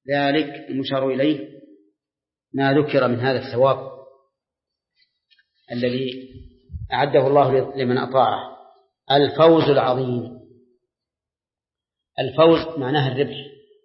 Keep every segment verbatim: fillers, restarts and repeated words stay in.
ذلك المشار إليه ما ذكر من هذا الثواب الذي أعده الله لمن أطاعه. الفوز العظيم. الفوز معناه الربح،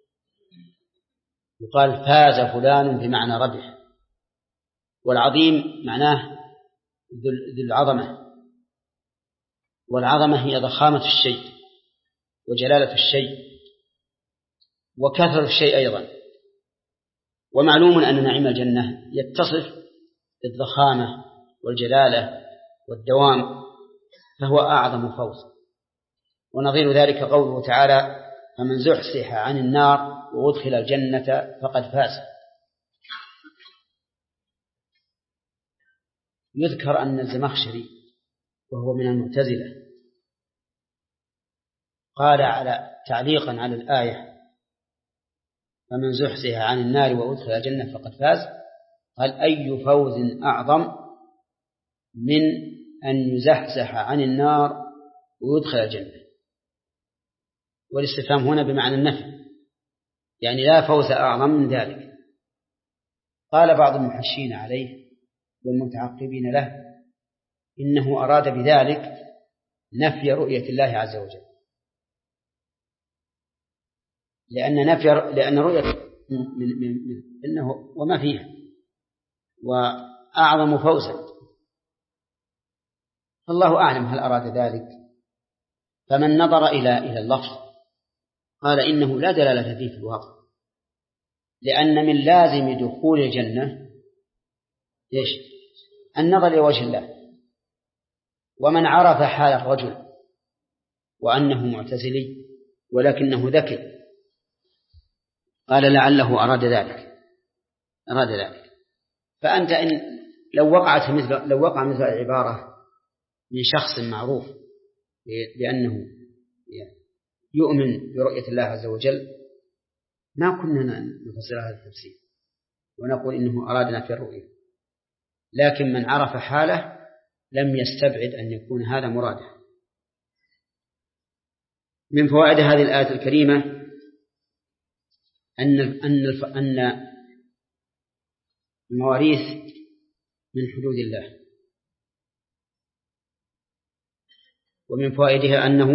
يقال فاز فلان بمعنى ربح، والعظيم معناه ذو العظمة، والعظمة هي ضخامة الشيء وجلالة الشيء وكثرة الشيء أيضا. ومعلوم أن نعيم الجنة يتصف بالضخامة والجلالة والدوام، فهو أعظم فوز. ونظير ذلك قوله تعالى: فمن زحزح عن النار وأدخل الجنة فقد فاز. يذكر أن الزمخشري وهو من المعتزلة قال على تعليقا على الآية: فمن زحزح عن النار وأدخل الجنة فقد فاز، قال: أي فوز أعظم من أن يزحزح عن النار ويدخل الجنة؟ والاستفهام هنا بمعنى النفي، يعني لا فوز أعظم من ذلك. قال بعض المحشين عليه والمتعقبين له: إنه أراد بذلك نفي رؤية الله عز وجل، لأن نفي لأن رؤية من من من إنه وما فيها وأعظم فوزا. الله أعلم هل أراد ذلك. فمن نظر إلى إلى اللفظ قال إنه لا دلالة فيه في الواقع، لأن من لازم دخول الجنة إيش؟ النظر لوجه الله. ومن عرف حال الرجل وأنه معتزلي ولكنه ذكي قال لعله أراد ذلك أراد ذلك فأنت إن لو وقعت مثل لو وقع مثل العبارة من شخص معروف بأنه يؤمن برؤية الله عز وجل ما كنا نفسر هذا التفسير ونقول إنه أرادنا في الرؤية، لكن من عرف حاله لم يستبعد أن يكون هذا مراده. من فوائد هذه الآية الكريمة أن أن أن المواريث من حدود الله. ومن فوائدها أنه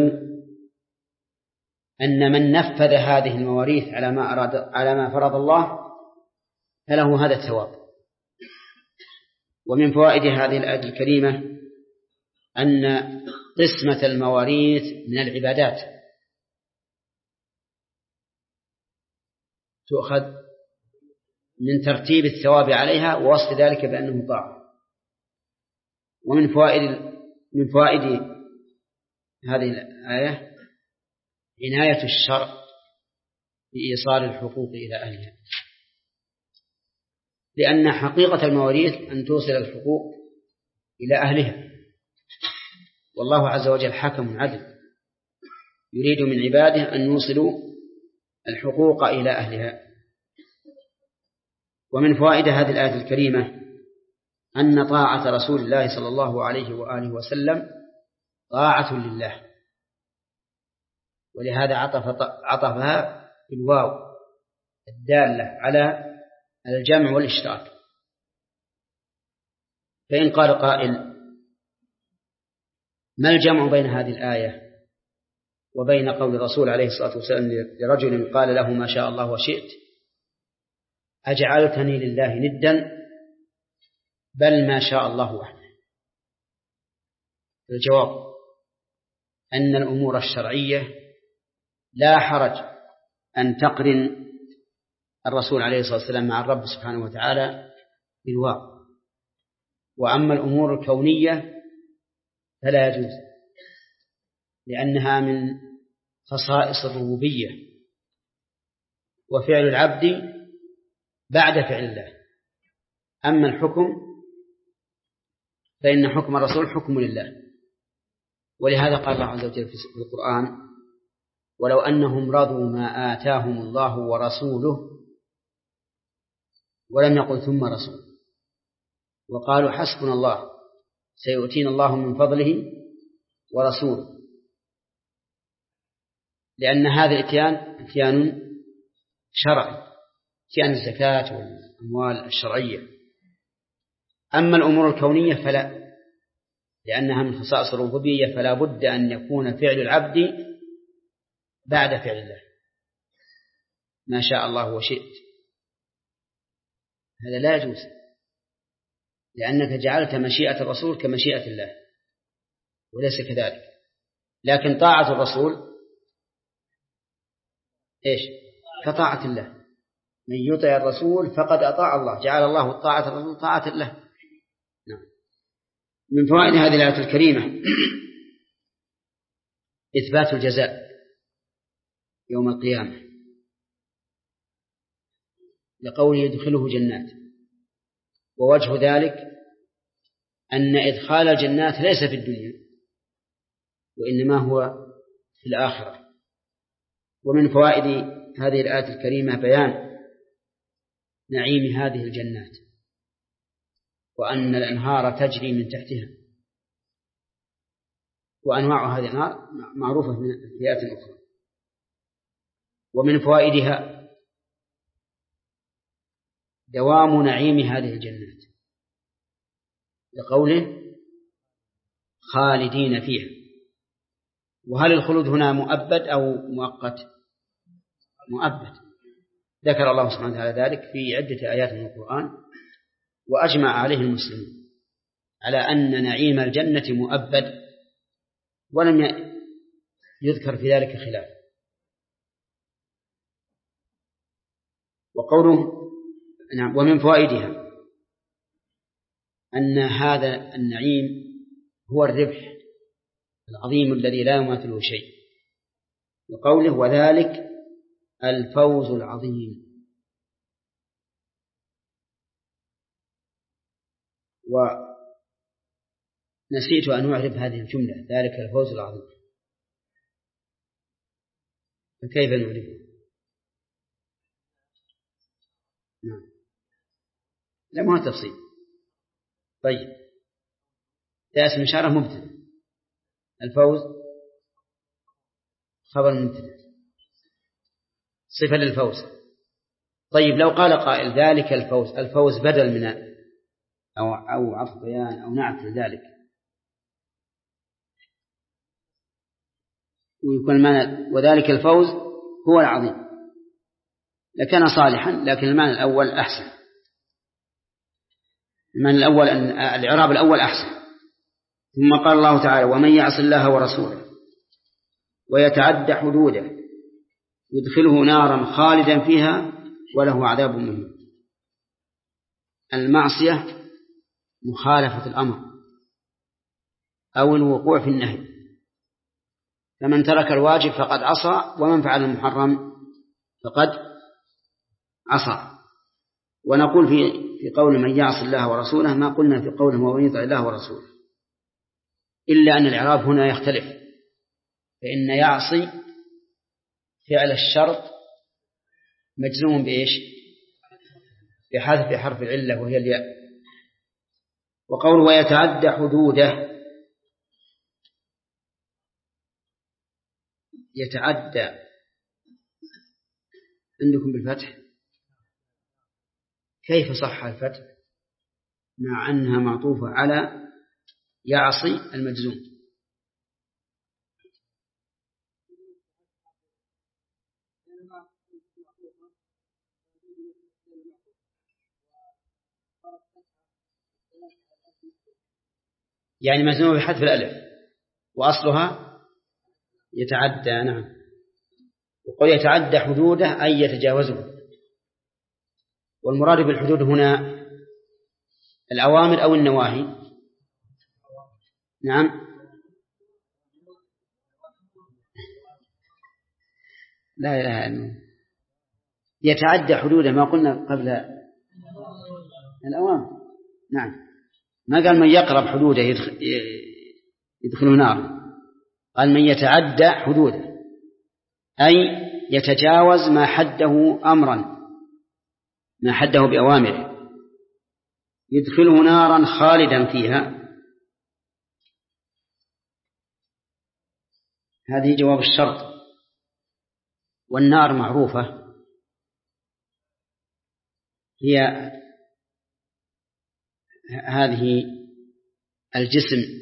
أن من نفذ هذه المواريث على ما أراد على ما فرض الله فله هذا الثواب. ومن فوائد هذه الآية الكريمة أن قسمة المواريث من العبادات تؤخذ من ترتيب الثواب عليها ووصف ذلك بأنه طاعة. ومن فوائد من فوائد هذه الآية عناية الشرع بإيصال الحقوق إلى أهلها، لأن حقيقة المواريث أن توصل الحقوق إلى أهلها، والله عز وجل حكم عدل يريد من عباده أن يوصلوا الحقوق إلى أهلها. ومن فوائد هذه الآية الكريمة أن طاعة رسول الله صلى الله عليه وآله وسلم طاعة لله، ولهذا عطف عطفها بالواو الدالة على الجمع والاشتراك. فإن قال قائل: ما الجمع بين هذه الآية وبين قول الرسول عليه الصلاة والسلام لرجل قال له ما شاء الله وشئت أجعلتني لله ندا بل ما شاء الله وحده؟ الجواب أن الأمور الشرعية لا حرج أن تقرن الرسول عليه الصلاة والسلام مع الرب سبحانه وتعالى بالواو، وأما الأمور الكونية فلا يجوز، لأنها من خصائص الربوبية وفعل العبد بعد فعل الله. أما الحكم فإن حكم الرسول حكم لله، ولهذا قال الله عز وجل في القرآن: ولو أنهم رضوا ما آتاهم الله ورسوله، ولم يقل ثم رسول، وقالوا حسبنا الله سيؤتينا الله من فضله ورسوله، لأن هذا الاتيان اتيان شرعي شأن الزكاة والأموال الشرعية. أما الأمور الكونية فلا، لأنها من خصائص الربوبية، فلا بد أن يكون فعل العبد بعد فعل الله، ما شاء الله وشئت. هذا لا يجوز، لأنك جعلت مشيئة الرسول كمشيئة الله، وليس كذلك. لكن طاعة الرسول إيش؟ كطاعة الله، من يطع الرسول فقد أطاع الله، جعل الله طاعة الرسول طاعة الله. نعم. من فوائد هذه الآية الكريمة إثبات الجزاء يوم القيامة، لقوله يدخله جنات، ووجه ذلك أن إدخال الجنات ليس في الدنيا، وإنما هو في الآخرة. ومن فوائد هذه الآية الكريمة بيان نعيم هذه الجنات، وأن الأنهار تجري من تحتها، وأنواع هذه الأنهار معروفة من فئات أخرى. ومن فوائدها دوام نعيم هذه الجنات، لقوله خالدين فيها. وهل الخلود هنا مؤبد أو مؤقت؟ مؤبد. ذكر الله سبحانه وتعالى ذلك في عدة آيات من القرآن، وأجمع عليه المسلمون على أن نعيم الجنة مؤبد، ولم يذكر في ذلك خلاف. وقوله نعم. ومن فوائدها أن هذا النعيم هو الربح العظيم الذي لا يماثله شيء، وقوله وذلك الفوز العظيم. ونسيت أن أعرف هذه الجملة، ذلك الفوز العظيم، فكيف نعرفه؟ نعم. لا، ما هو تفصيل. طيب، ده اسم إشارة مبتدأ، الفوز خبر مبتدأ، صفة للفوز. طيب، لو قال قائل ذلك الفوز، الفوز بدل من أو أو عطف بيان أو نعت لذلك، ويكون المعنى وذلك الفوز هو العظيم، لكان صالحا، لكن المعنى الأول أحسن. المعنى الأول أن الإعراب الأول أحسن. ثم قال الله تعالى ومن يعص الله ورسوله ويتعدى حدوده يدخله نارا خالدا فيها وله عذاب مهين. المعصية مخالفة الأمر أو الوقوع في النهي، فمن ترك الواجب فقد عصى، ومن فعل المحرم فقد عصى. ونقول في في قول من يعص الله ورسوله ما قلنا في قوله ومن يطع الله ورسوله، إلا أن الإعراب هنا يختلف، فإن يعصي فعل الشرط مجزوم بإيش؟ بحذف حرف العلة وهي الياء. وقول ويتعدى حدوده، يتعدى عندكم بالفتح، كيف صح الفتح مع أنها معطوفة على يعصي المجزوم؟ يعني مجزومة بحذف الألف وأصلها يتعدى. نعم. وقل يتعدى حدوده أي يتجاوزه. والمراد بالحدود هنا الأوامر أو النواهي؟ نعم. لا إله إلا الله. يتعدى حدوده ما قلنا قبل الأوامر. نعم. ما قال من يقرب حدوده يدخل يدخله نار، قال من يتعدى حدوده أي يتجاوز ما حده أمرا، ما حده بأوامره، يدخله نارا خالدا فيها. هذه جواب الشرط. والنار معروفة هي هذه الجسم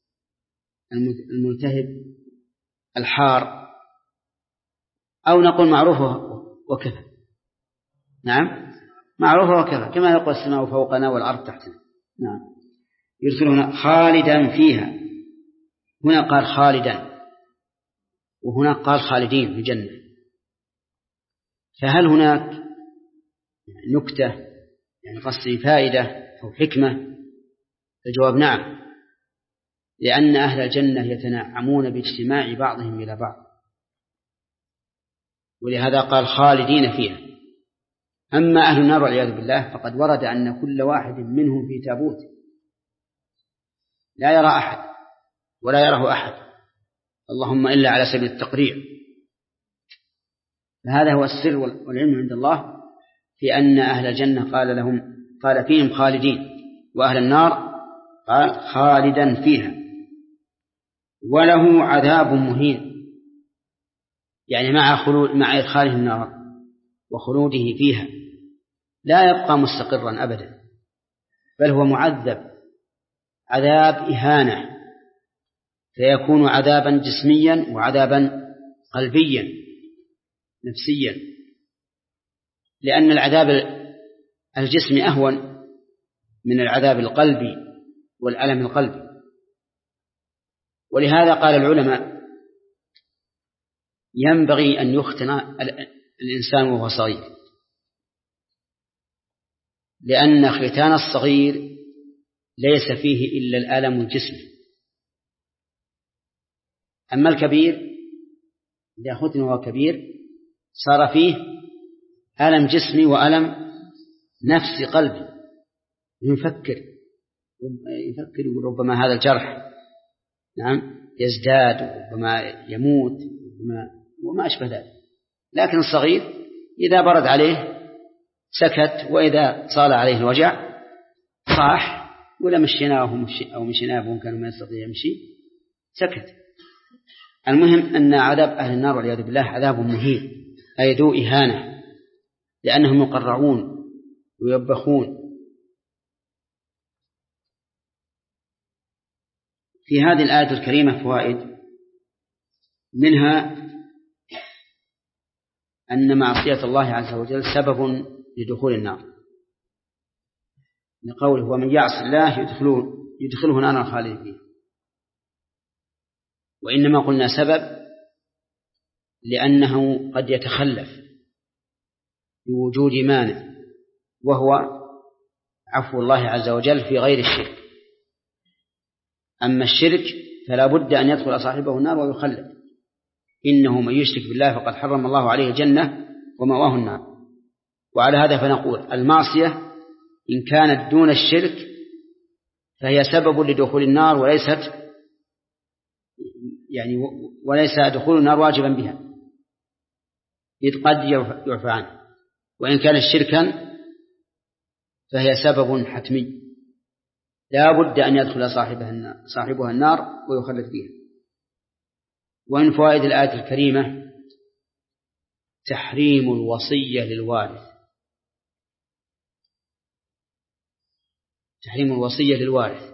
الملتهب الحار، أو نقول معروفه وكفى. نعم، معروفه وكفى، كما يقول السماء فوقنا والأرض تحتنا. نعم، يرسلون خالدا فيها. هنا قال خالدا، وهنا قال خالدين في الجنة، فهل هناك نكتة يعني قصدي فائدة أو حكمة؟ الجواب نعم، لأن أهل الجنة يتنعمون باجتماع بعضهم إلى بعض، ولهذا قال خالدين فيها. أما أهل النار والعياذ بالله فقد ورد أن كل واحد منهم في تابوت لا يرى أحد ولا يراه أحد، اللهم إلا على سبيل التقريع. فهذا هو السر والعلم عند الله في أن أهل الجنة قال لهم قال فيهم خالدين، وأهل النار قال خالدا فيها. وله عذاب مهين، يعني مع خلود مع إدخاله النار وخلوده فيها لا يبقى مستقرا أبدا، بل هو معذب عذاب إهانة، فيكون عذابا جسميا وعذابا قلبيا نفسيا، لأن العذاب الجسمي أهون من العذاب القلبي والألم القلبي. ولهذا قال العلماء ينبغي أن يختن الإنسان وهو صغير، لأن ختان الصغير ليس فيه إلا الألم الجسمي. أما الكبير إذا ختن وهو كبير صار فيه ألم جسمي وألم نفسي قلبي، يفكر يفكر ربما هذا الجرح نعم يزداد، ربما يموت، ربما وما أشبه ذلك. لكن الصغير إذا برد عليه سكت، وإذا صال عليه الوجع صاح، ولا مشيناه أو مشيناه وهم كانوا ما يستطيع يمشي سكت. المهم أن عذاب أهل النار والعياذ بالله عذاب مهين، أي ذو إهانة، لأنهم يقرعون ويبخون. في هذه الآية الكريمة فوائد، منها أن معصية الله عز وجل سبب لدخول النار، لقوله ومن يعص الله يدخله, يدخله نارا خالدا فيها. وإنما قلنا سبب لأنه قد يتخلف بوجود مانع، وهو عفو الله عز وجل في غير الشرك. أما الشرك فلا بد أن يدخل صاحبه النار ويخلد، إنه من يشرك بالله فقد حرم الله عليه الجنة ومأواه النار. وعلى هذا فنقول المعصية إن كانت دون الشرك فهي سبب لدخول النار، وليست يعني وليس دخول النار واجبا بها، إذ قد يعفى عنه. وإن كان شركا فهي سبب حتمي لا بد أن يدخل صاحبها النار صاحبها النار ويخلد فيها. ومن فوائد الآية الكريمة تحريم الوصية للوارث، تحريم الوصية للوارث.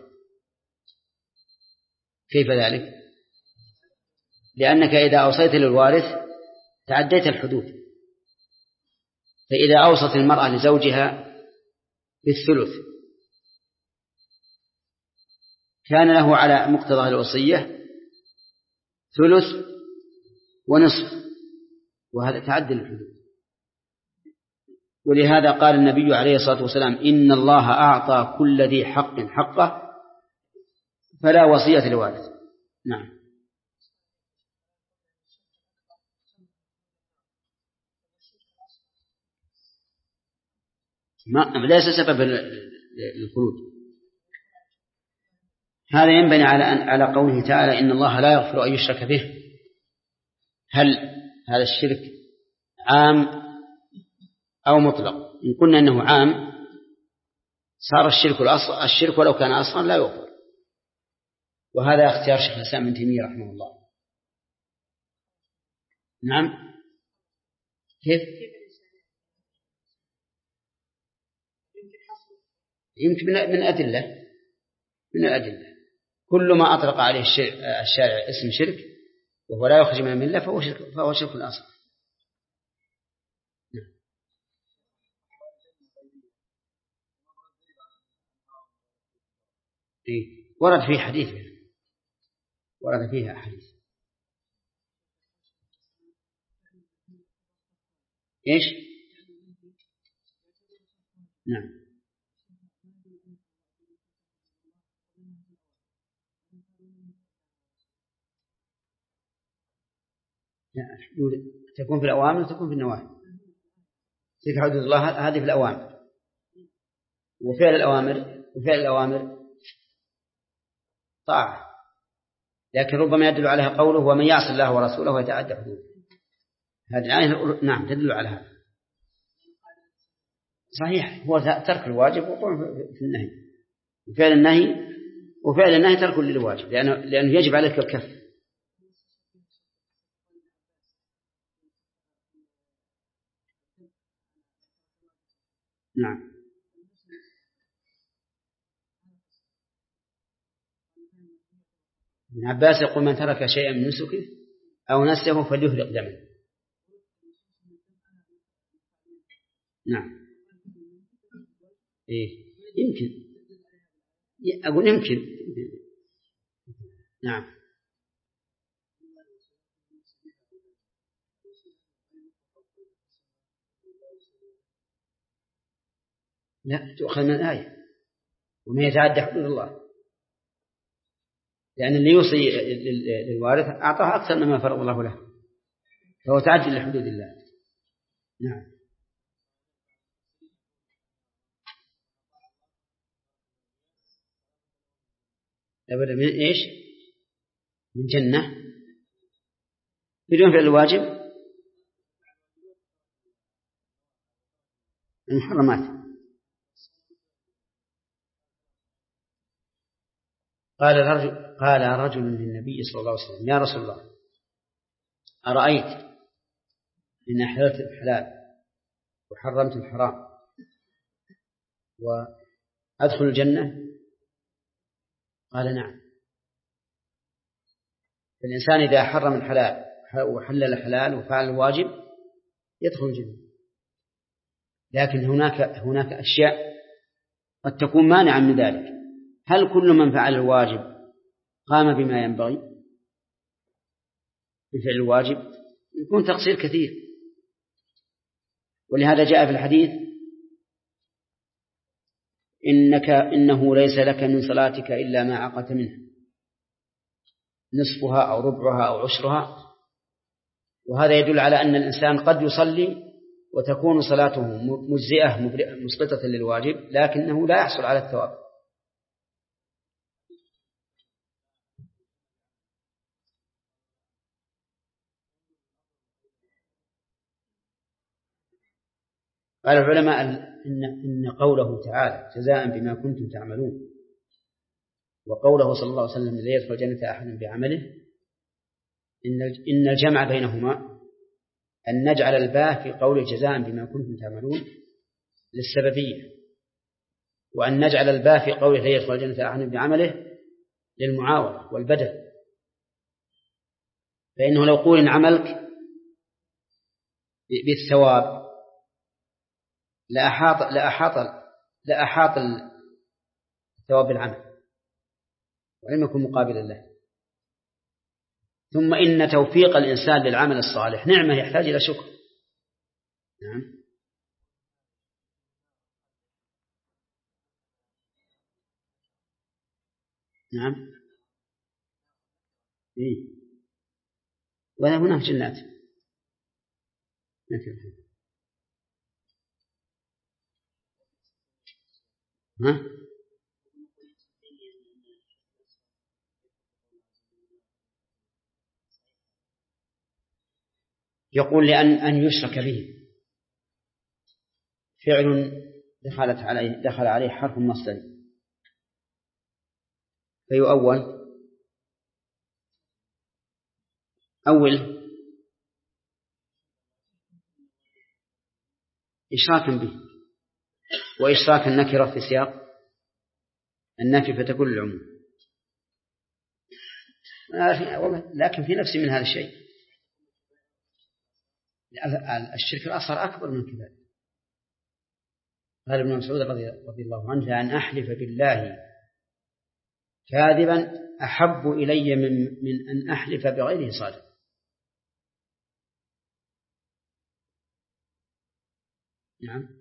كيف ذلك؟ لأنك إذا أوصيت للوارث تعديت الحدود. فإذا أوصت المرأة لزوجها بالثلث كان له على مقتضى الوصية ثلث ونصف، وهذا تعدي الحدود. ولهذا قال النبي عليه الصلاة والسلام إن الله أعطى كل ذي حق حقه فلا وصية لوارث. نعم. ما ليس سبب للخلود. هذا ينبني على على قوله تعالى إن الله لا يغفر أن يشرك به. هل هذا الشرك عام أو مطلق؟ إن قلنا أنه عام صار الشرك الأصل الشرك ولو كان أصلا لا يغفر، وهذا اختيار شيخ الإسلام ابن تيمية رحمه الله. نعم. كيف؟ يمكن من أدلة من الأدلة كل ما أطلق عليه الشارع اسم شرك وهو لا يخرج من الملة فهو شرك, فهو شرك أصغر. إيه؟ ورد فيه حديث ورد فيها حديث. إيش؟ نعم. لا تكون في الأوامر وتكون في النواهي. تلك حدود الله هذه في الأوامر، وفعل الأوامر وفعل الأوامر طاعة، لكن ربما يدل عليها قوله ومن يعص الله ورسوله ويتعدى حدوده. هذه الآية نعم تدل على هذا. صحيح، هو ترك الواجب وقوع في النهي، وفعل النهي وفعل النهي ترك للواجب، لأنه, لأنه يجب عليك الكف. نعم. ابن عباس يقول من ترك شيئا من نسكه أو نسيه فليهرق دمه. نعم. إيه يمكن أقول يمكن. نعم. لا تؤخذ من الآية ومن يتعدى حدود الله، لأن اللي يوصي للوارث أعطاه أكثر مما فرض الله له، فهو تعدي لحدود الله. نعم. لابد من إيش؟ من جنة بدون فعل الواجب المحرمات. قال رجل قال رجل للنبي صلى الله عليه وسلم يا رسول الله أرأيت إن أحللت الحلال وحرمت الحرام وأدخل الجنة؟ قال نعم. الإنسان إذا حرم الحلال وحلل الحلال وفعل الواجب يدخل الجنة، لكن هناك هناك أشياء قد تكون مانعا من ذلك. هل كل من فعل الواجب قام بما ينبغي بفعل الواجب؟ يكون تقصير كثير. ولهذا جاء في الحديث إنك إنه ليس لك من صلاتك إلا ما عقدت منها نصفها أو ربعها أو عشرها. وهذا يدل على أن الإنسان قد يصلي وتكون صلاته مجزئة مسقطة للواجب لكنه لا يحصل على الثواب. قال العلماء إن, إن قوله تعالى جزاء بما كنتم تعملون وقوله صلى الله عليه وسلم لا يدخل الجنة أحد بعمله إن الجمع بينهما أن نجعل الباء في قول جزاء بما كنتم تعملون للسببية، وأن نجعل الباء في قول لا يدخل الجنة أحد بعمله للمعاوضة والبدل. فإنه لو قول عملك بالثواب لأحاط لأحاط لأحاط الثواب بالعمل ولم يكن مقابلا له. ثم إن توفيق الإنسان للعمل الصالح نعمة يحتاج إلى شكر. نعم. نعم. إيه. ولا هناك جنات. ها؟ يقول لأن أن يشرك به فعل دخلت عليه دخل عليه حرف مصدر فيؤول أول إشراكا به وإشراك النكرة في سياق النفي فتكون العموم، لكن في نفس من هذا الشيء الشرك الأصغر أكبر من كذا. قال ابن مسعود رضي الله عنه: لأن أحلف بالله كاذبا أحب إلي من, من أن أحلف بغيره صادق. نعم.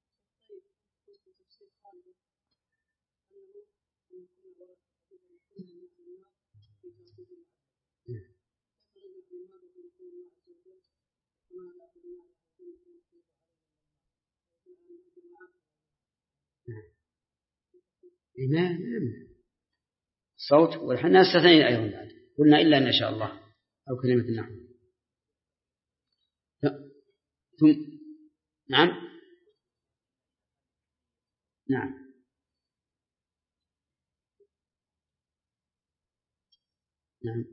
ما صوت والحين استثنين أيضا بعد قلنا إلا إن شاء الله أو كلمة النحو. ثم نعم نعم نعم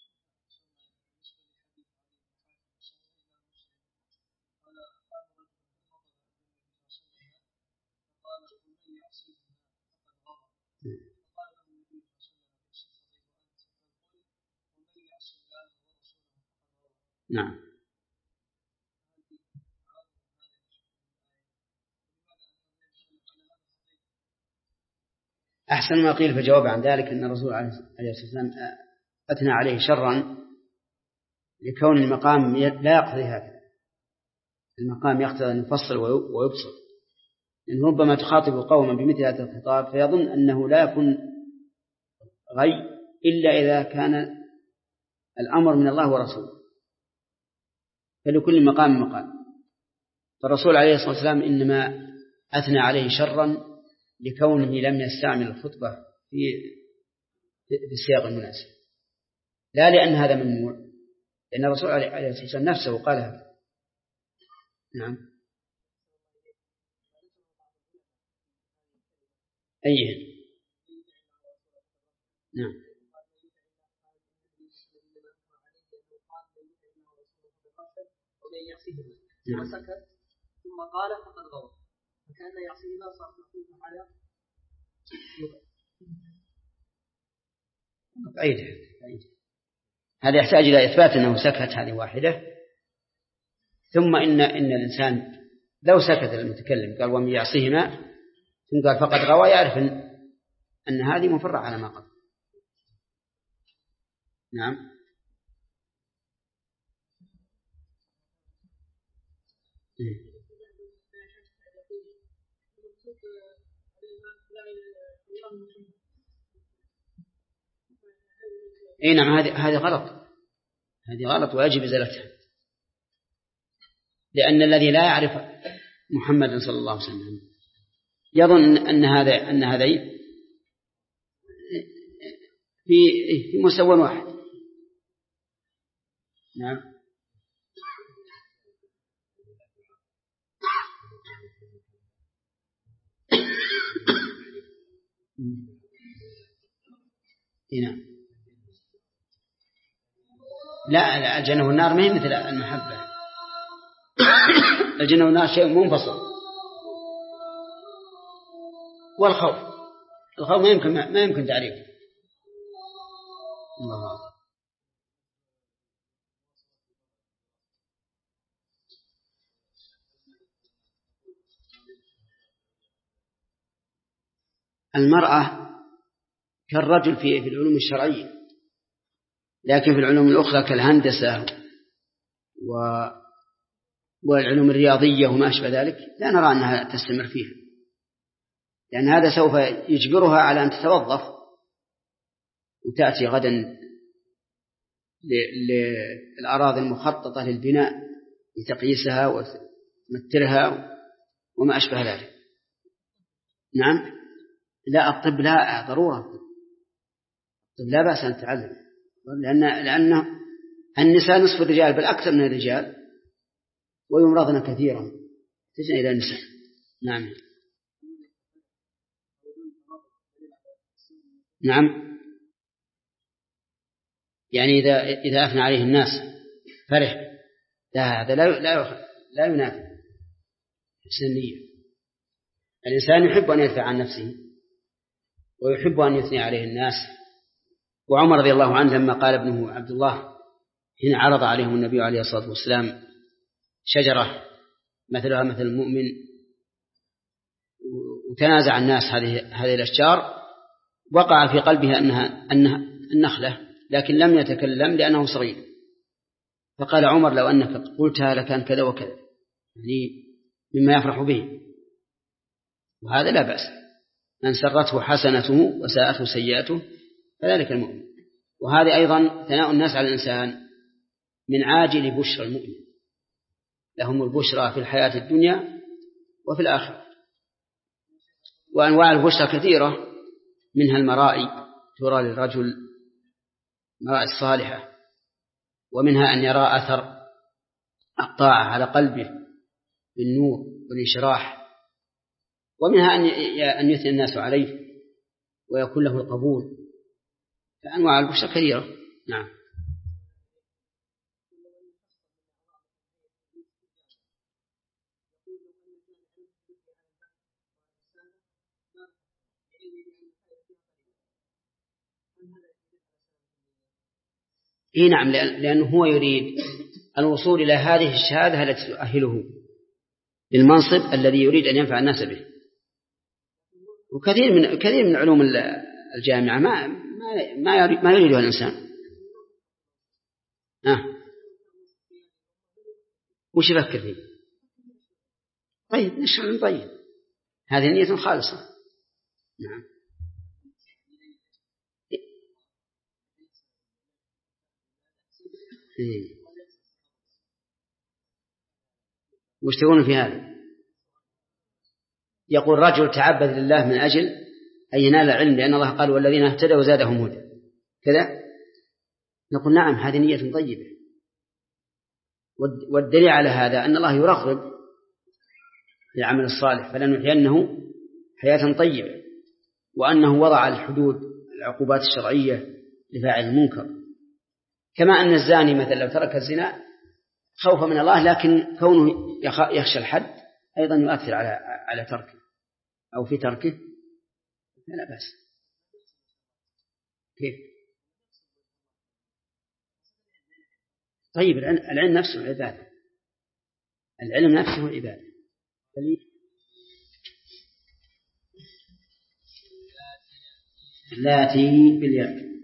نعم. أحسن ما قيل في الجواب عن ذلك أن الرسول عليه الصلاة والسلام أثنى عليه شرا لكون المقام لا يقتضي هذا. المقام يقتضي أن يفصل ويبسط، لأن ربما تخاطب قوما بمثل هذا الخطاب فيظن أنه لا يكون غي إلا إذا كان الأمر من الله ورسوله، فلكل مقام مقام. فالرسول عليه الصلاة والسلام إنما أثنى عليه شرا لكونه لم يستعمل الخطبة في السياق المناسب، لا لأن هذا ممنوع، لأن الرسول عليه الصلاة والسلام نفسه قال هذا. نعم. أيه. نعم. نعم. وسكت ثم قال فقد غوى، فكأن يعصيهما صار مخوفا على بعيدة. هذا يحتاج إلى إثبات أنه سكت، هذه واحدة. ثم إن إن الإنسان لو سكت المتكلم قال ومن يعصيهما ثم قال فقد غوى، يعرف أن, أن هذه مفرعة على ما قبل. نعم. اي نعم، هذه هذه غلط، هذه غلط ويجب ازالتها، لأن الذي لا يعرف محمدا صلى الله عليه وسلم يظن أن هذا أن هذين في في مستوى واحد. نعم. نعم. لا الجنة والنار ما هي مثل المحبة. الجنة والنار شيء منفصل، والخوف الخوف ما يمكن ما يمكن تعريفه. الله. المرأة كالرجل في في العلوم الشرعية، لكن في العلوم الأخرى كالهندسة والعلوم الرياضية وما أشبه ذلك لا نرى أنها تستمر فيها، لأن هذا سوف يجبرها على أن تتوظف وتأتي غدا للأراضي المخططة للبناء لتقييسها وتمترها وما أشبه ذلك. نعم. لا الطب لا ضرورة، الطب لا بأس أن تتعلم، لأن لأن النساء نصف الرجال بل أكثر من الرجال ويمرضن كثيرا تجن إلى النساء. نعم. نعم. يعني إذا إذا أثنى عليه الناس فرح، لا هذا لا لا لا ينافي حسن النية. الإنسان يحب أن يدفع عن نفسه ويحب أن يثني عليه الناس. وعمر رضي الله عنه لما قال ابنه عبد الله حين عرض عليهم النبي عليه الصلاة والسلام شجرة مثلها مثل المؤمن وتنازع الناس هذه هذه الأشجار، وقع في قلبه أنها أنها النخلة، لكن لم يتكلم لأنه صغير. فقال عمر لو أنك قلتها لكان كذا وكذا، يعني مما يفرح به، وهذا لا بأس. من سرته حسنته وساءته سيئته فذلك المؤمن. وهذا أيضا ثناء الناس على الإنسان من عاجل بشرى المؤمن، لهم البشرى في الحياة الدنيا وفي الآخرة. وأنواع البشرى كثيرة، منها المرائي ترى للرجل مرائي الصالحة، ومنها أن يرى أثر الطاعة على قلبه بالنور والإشراح، ومنها أن يثني الناس عليه ويكون له القبول. فأنواع البشرى كثيرة. نعم. إيه نعم، لأنه هو يريد الوصول إلى هذه الشهادة التي تؤهله للمنصب الذي يريد أن ينفع الناس به. وكثير من كثير من علوم الجامعة ما ما ما يريد ما يريدها الإنسان. آه. وش يفكر فيه؟ طيب نشرح طيب، هذه نية خالصة. نعم. إيه. وش تقولون في هذا؟ يقول رجل تعبد لله من أجل أن ينال العلم، لأن الله قال والذين اهتدوا زادهم هدى كذا. نقول نعم، هذه نية طيبة. والدليل على هذا أن الله يرغب للعمل الصالح، فلنحيينه حياة طيبة، وأنه وضع الحدود العقوبات الشرعية لفاعل المنكر. كما أن الزاني مثلا لو ترك الزنا خوفا من الله، لكن كونه يخشى الحد أيضا يؤثر على على تركه أو في تركه، لا بأس. كيف؟ طيب العلم نفسه عبادة، العلم نفسه عبادة. اللاتي بالياء.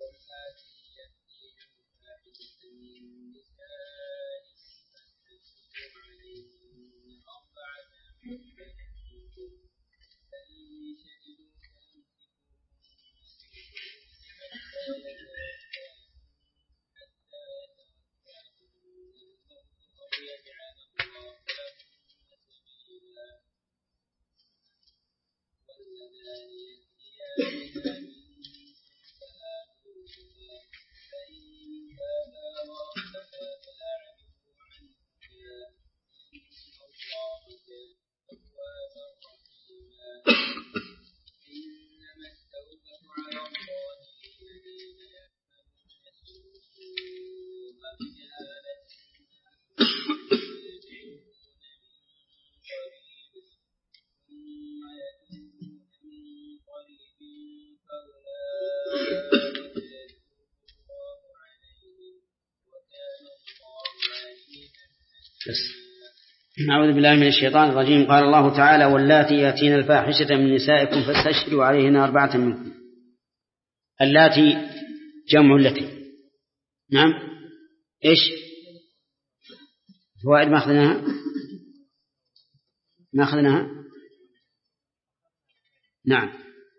أعوذ بالله من الشيطان الرجيم. قال الله تعالى واللاتي يأتين الفاحشة من نسائكم فاستشهدوا عليهن أربعة منكم. اللاتي جمع التي. نعم. إيش فوائد ما أخذناها ما أخذناها نعم.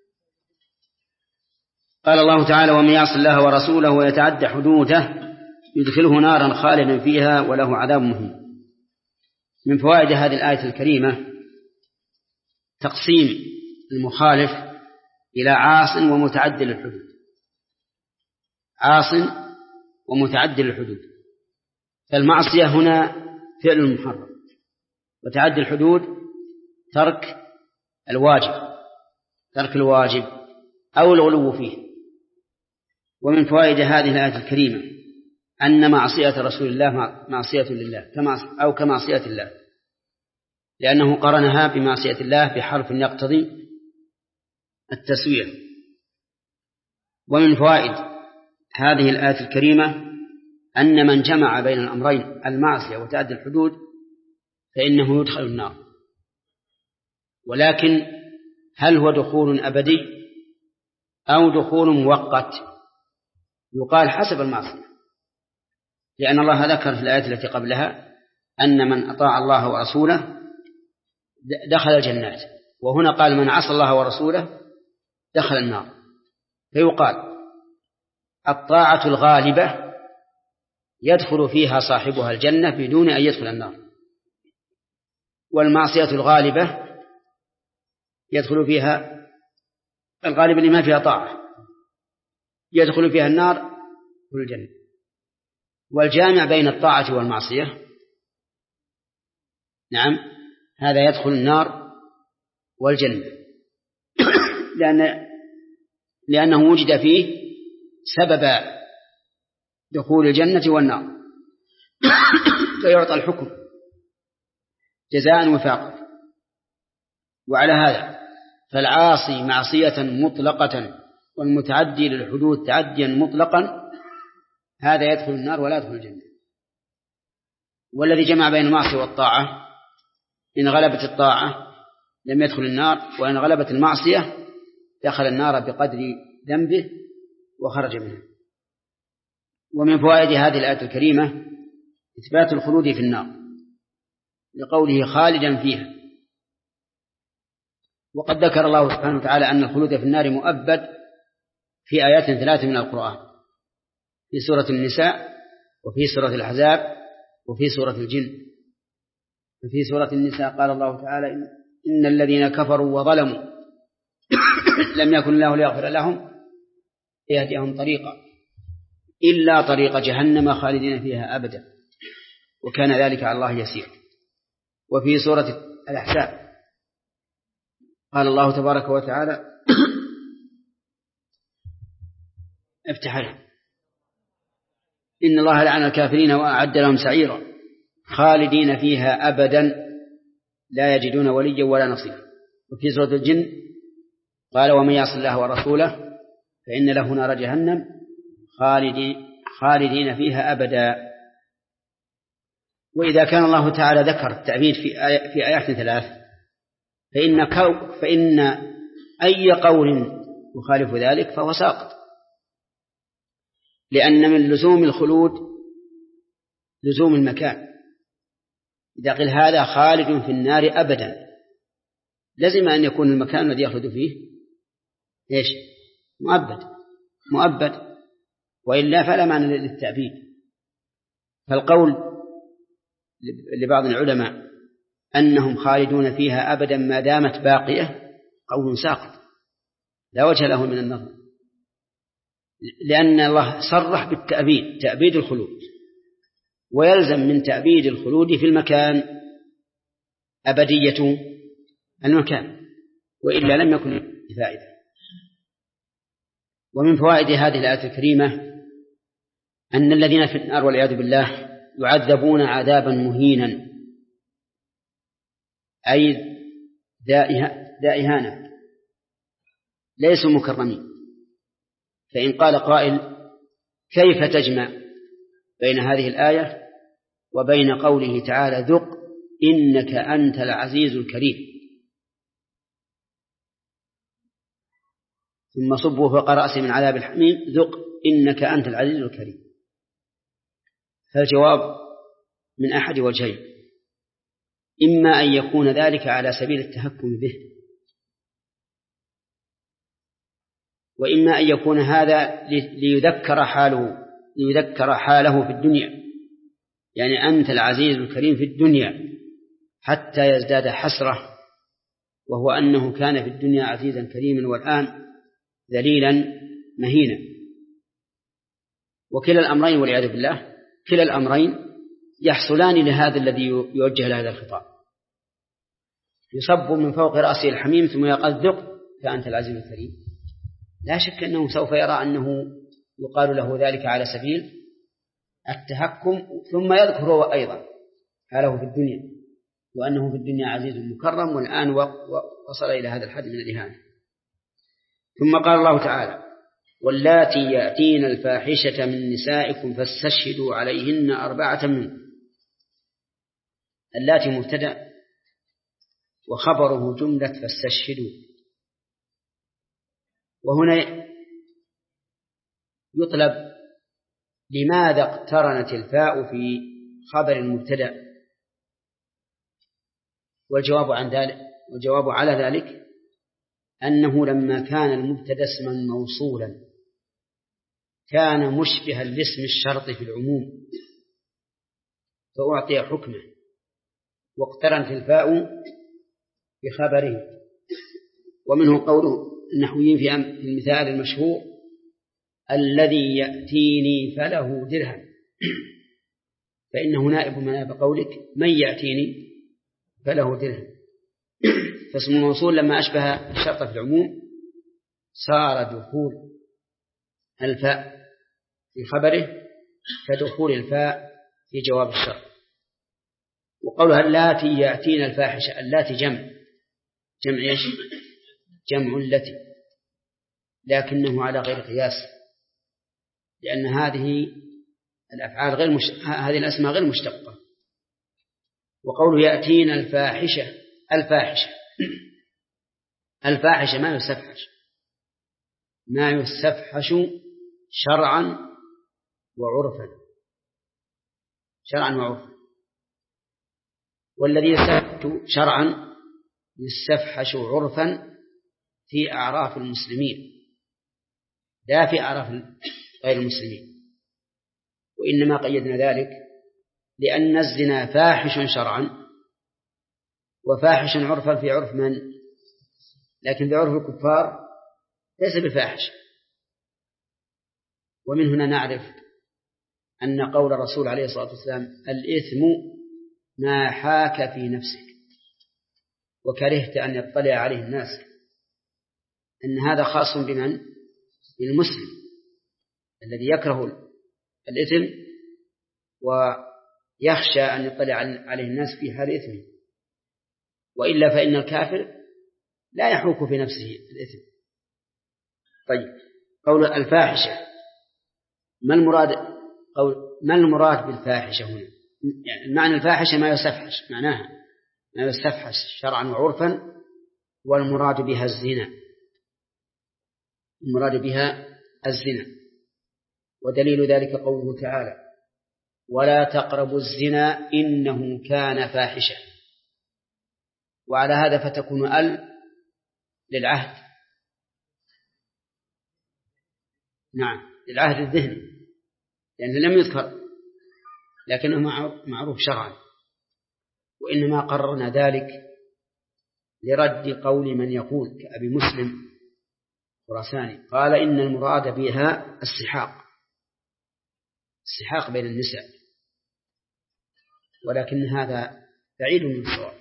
قال الله تعالى ومن يعص الله ورسوله ويتعدى حدوده يدخله نارا خالدا فيها وله عذاب مهين. من فوائد هذه الآية الكريمة تقسيم المخالف إلى عاص ومتعدي الحدود. عاص ومتعدي الحدود، فالمعصية هنا فعل محرم، وتعدي الحدود ترك الواجب ترك الواجب أو الغلو فيه. ومن فوائد هذه الآية الكريمة أن معصية رسول الله معصية لله أو كمعصية الله، لأنه قرنها بمعصية الله بحرف يقتضي التسوية. ومن فوائد هذه الآية الكريمة أن من جمع بين الأمرين المعصية وتعدي الحدود فإنه يدخل النار، ولكن هل هو دخول أبدي أو دخول مؤقت؟ يقال حسب المعصية، لأن الله ذكر في الآية التي قبلها أن من أطاع الله ورسوله دخل الجنات، وهنا قال من عصى الله ورسوله دخل النار. فيقال الطاعة الغالبة يدخل فيها صاحبها الجنة بدون أن يدخل النار، والمعصية الغالبة يدخل فيها الغالب لما فيها طاعة يدخل فيها النار والجنة. والجامع بين الطاعة والمعصية نعم هذا يدخل النار والجنة لأن لأنه وجد فيه سبب دخول الجنة والنار فيعطى الحكم جزاء وفاقا. وعلى هذا فالعاصي معصية مطلقة والمتعدي للحدود تعديا مطلقا هذا يدخل النار ولا يدخل الجنة. والذي جمع بين المعصية والطاعة إن غلبت الطاعة لم يدخل النار، وإن غلبت المعصية دخل النار بقدر ذنبه وخرج منه. ومن فوائد هذه الآية الكريمة إثبات الخلود في النار لقوله خالدا فيها. وقد ذكر الله سبحانه وتعالى أن الخلود في النار مؤبد في آيات ثلاث من القرآن، في سورة النساء وفي سورة الأحزاب وفي سورة الجن. وفي سورة النساء قال الله تعالى إن الذين كفروا وظلموا لم يكن الله ليغفر لهم يهديهم طريقا إلا طريق جهنم خالدين فيها أبدا وكان ذلك على الله يسير. وفي سورة الأحزاب قال الله تبارك وتعالى افتح له إن الله لعن الكافرين وأعد لهم سعيرا خالدين فيها أبدا لا يجدون وليا ولا نصيرا. وفي سورة الجن قال ومن يعص الله ورسوله فإن له نار جهنم خالدين فيها أبدا. وإذا كان الله تعالى ذكر التعبيد في آية في آيات ثلاث فإن, فإن أي قول يخالف ذلك فهو ساقط، لأن من لزوم الخلود لزوم المكان. إذا قيل هذا خالد في النار أبدا لازم أن يكون المكان الذي يخلد فيه إيش؟ مؤبد مؤبد، وإلا فلا معنى للتعبيد. فالقول لبعض العلماء أنهم خالدون فيها أبدا ما دامت باقية قول ساقط لا وجه له من النظر، لأن الله صرح بالتأبيد تأبيد الخلود، ويلزم من تأبيد الخلود في المكان أبدية المكان، وإلا لم يكن فائدة. ومن فوائد هذه الآية الكريمة أن الذين في النار والعياذ بالله يعذبون عذابا مهينا أي ذا إهانة ليسوا مكرمين. فإن قال قائل كيف تجمع بين هذه الآية وبين قوله تعالى ذق إنك أنت العزيز الكريم ثم صبوا فوق رأسه من عذاب الحميم ذق إنك أنت العزيز الكريم؟ فالجواب من أحد وجهين، إما أن يكون ذلك على سبيل التهكم به، وإما أن يكون هذا ليذكر حاله ليذكر حاله في الدنيا، يعني أنت العزيز الكريم في الدنيا حتى يزداد حسرة، وهو أنه كان في الدنيا عزيزا كريما والآن ذليلا مهينا. وكلا الأمرين والعياذ بالله كلا الأمرين يحصلان لهذا الذي يوجه له هذا الخطاب، يصب من فوق رأسه الحميم ثم يقال ذق فأنت العزيز الكريم. لا شك أنه سوف يرى أنه يقال له ذلك على سبيل التهكم، ثم يذكر أيضا حاله في الدنيا وأنه في الدنيا عزيز مكرم والآن وصل إلى هذا الحد من الإهانة. ثم قال الله تعالى واللاتي يأتين الفاحشة من نسائكم فاستشهدوا عليهن أربعة منكم. اللاتي مبتدأ وخبره جملة فاستشهدوا. وهنا يطلب لماذا اقترنت الفاء في خبر المبتدأ؟ والجواب عن ذلك والجواب على ذلك أنه لما كان المبتدأ اسما موصولا كان مشبها لاسم الشرط في العموم فأعطي حكمه، واقترنت الفاء بخبره. ومنه قوله النحويين في المثال المشهور الذي يأتيني فله درهم، فإنه نائب من بقولك من يأتيني فله درهم. فاسم الموصول لما أشبه الشرط في العموم صار دخول الفاء في خبره كدخول الفاء في جواب الشرط. وقولها اللاتي يأتين الفاحشة، اللاتي جمع جمع ايش؟ جمع التي، لكنه على غير قياس، لأن هذه الأفعال غير مش... هذه الأسماء غير مشتقة. وقوله يأتين الفاحشة، الفاحشة الفاحشة ما يستفحش ما يستفحش شرعا وعرفا، شرعا وعرفا. والذي يستفحش شرعا يستفحش عرفا في أعراف المسلمين لا في أعراف غير المسلمين. وإنما قيدنا ذلك لأن الزنا فاحش شرعا وفاحش عرفا في عرف من؟ لكن بعرف الكفار ليس بفاحش. ومن هنا نعرف أن قول الرسول عليه الصلاة والسلام الإثم ما حاك في نفسك وكرهت أن يطلع عليه الناس، أن هذا خاص بمن؟ بالمسلم الذي يكره الإثم ويخشى أن يطلع عليه الناس في حال إثمه، وإلا فإن الكافر لا يحوك في نفسه الإثم. طيب، قول الفاحشة ما المراد؟ قول ما المراد بالفاحشة هنا؟ يعني معنى الفاحشة ما يستفحش، معناها ما يستفحش شرعا وعرفا، والمراد بها الزنا، المراد بها الزنا. ودليل ذلك قوله تعالى ولا تقربوا الزنا إنه كان فاحشة. وعلى هذا فتكون ال للعهد، نعم للعهد الذهني، لأنه لم يذكر لكنه معروف شرعا. وإنما قررنا ذلك لرد قول من يقول كأبي مسلم خراساني قال إن المراد بها السحاق، السحاق بين النساء، ولكن هذا بعيد من الصواب،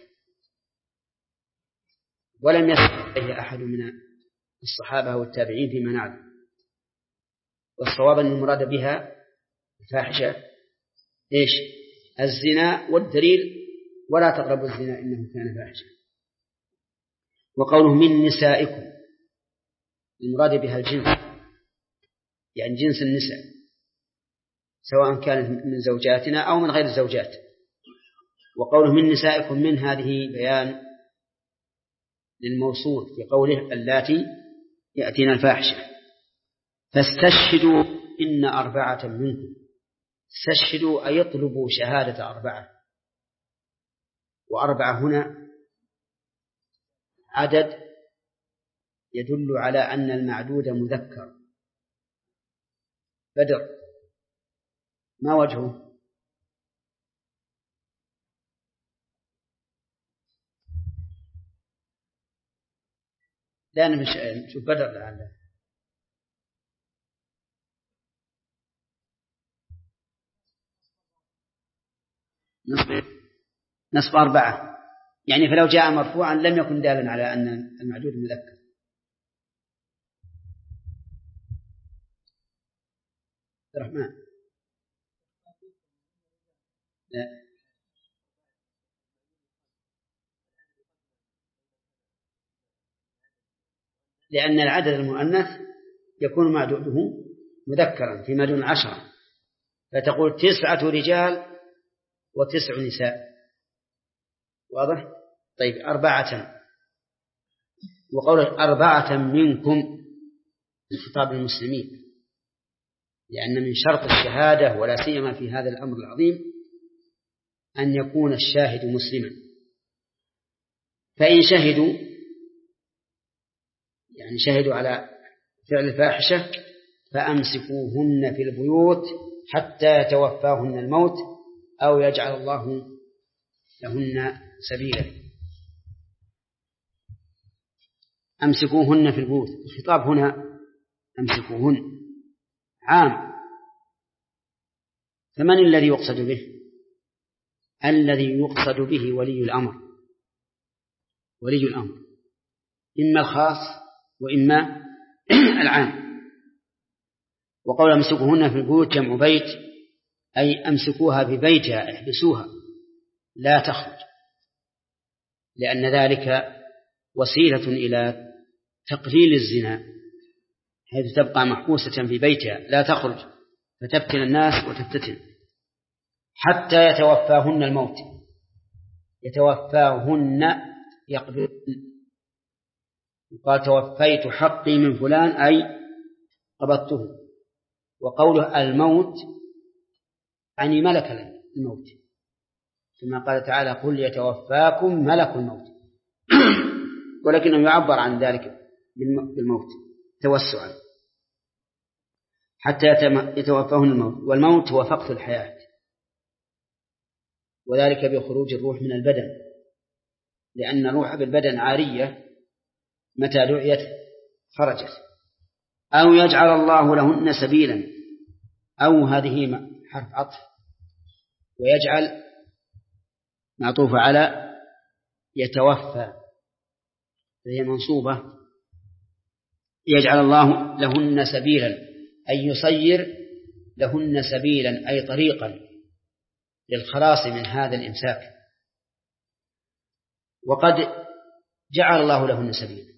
ولم يثبت به أحد من الصحابة والتابعين فيما نعلم. والصواب أن المراد بها الفاحشة إيش؟ الزنا، والدليل ولا تقربوا الزنا إنه كان فاحشة. وقوله من نسائكم المراد بها الجنس، يعني جنس النساء سواء كانت من زوجاتنا أو من غير الزوجات. وقوله من نسائكم من هذه بيان للموصول في قوله اللاتي يأتين الفاحشة. فاستشهدوا إن أربعة منكم، استشهدوا أي يطلبوا شهادة أربعة، وأربعة هنا عدد يدل على أن المعدود مذكر. بدر ما وجهه؟ لا نشوف بدر لعله نصب نصب أربعة، يعني فلو جاء مرفوعا لم يكن دالا على أن المعدود مذكر. الرحمن لا لأن العدد المؤنث يكون معدوده مذكرا فيما دون عشرة، فتقول تسعة رجال وتسع نساء. واضح؟ طيب أربعة، وقول أربعة منكم خطاب المسلمين، لأن من شرط الشهادة ولا سيما في هذا الأمر العظيم أن يكون الشاهد مسلما. فإن شهدوا يعني شهدوا على فعل الفاحشة فأمسكوهن في البيوت حتى يتوفاهن الموت أو يجعل الله لهن سبيلا. أمسكوهن في البيوت، الخطاب هنا أمسكوهن عام، فمن الذي يقصد به؟ الذي يقصد به ولي الأمر، ولي الأمر إما الخاص وإما العام. وقول أمسكوهن في البيوت جمع بيت، أي أمسكوها ببيتها، احبسوها لا تخرج، لأن ذلك وسيلة إلى تقليل الزنا، حيث تبقى محبوسة في بيتها لا تخرج فتفتن الناس وتفتتن حتى يتوفاهن الموت. يتوفاهن يقبل، وقال توفيت حقي من فلان أي قبضته. وقوله الموت يعني ملك الموت، كما قال تعالى قل يتوفاكم ملك الموت ولكنه يعبر عن ذلك بالموت توسعا حتى يتوفاهن الموت. والموت هو فقد الحياة، وذلك بخروج الروح من البدن، لأن الروح بالبدن عارية، متى دعيت خرجت. أو يجعل الله لهن سبيلا، أو هذه حرف عطف، ويجعل معطوف على يتوفى فهي منصوبة. يجعل الله لهن سبيلا أي يصير لهن سبيلا أي طريقا للخلاص من هذا الإمساك. وقد جعل الله لهن سبيلا،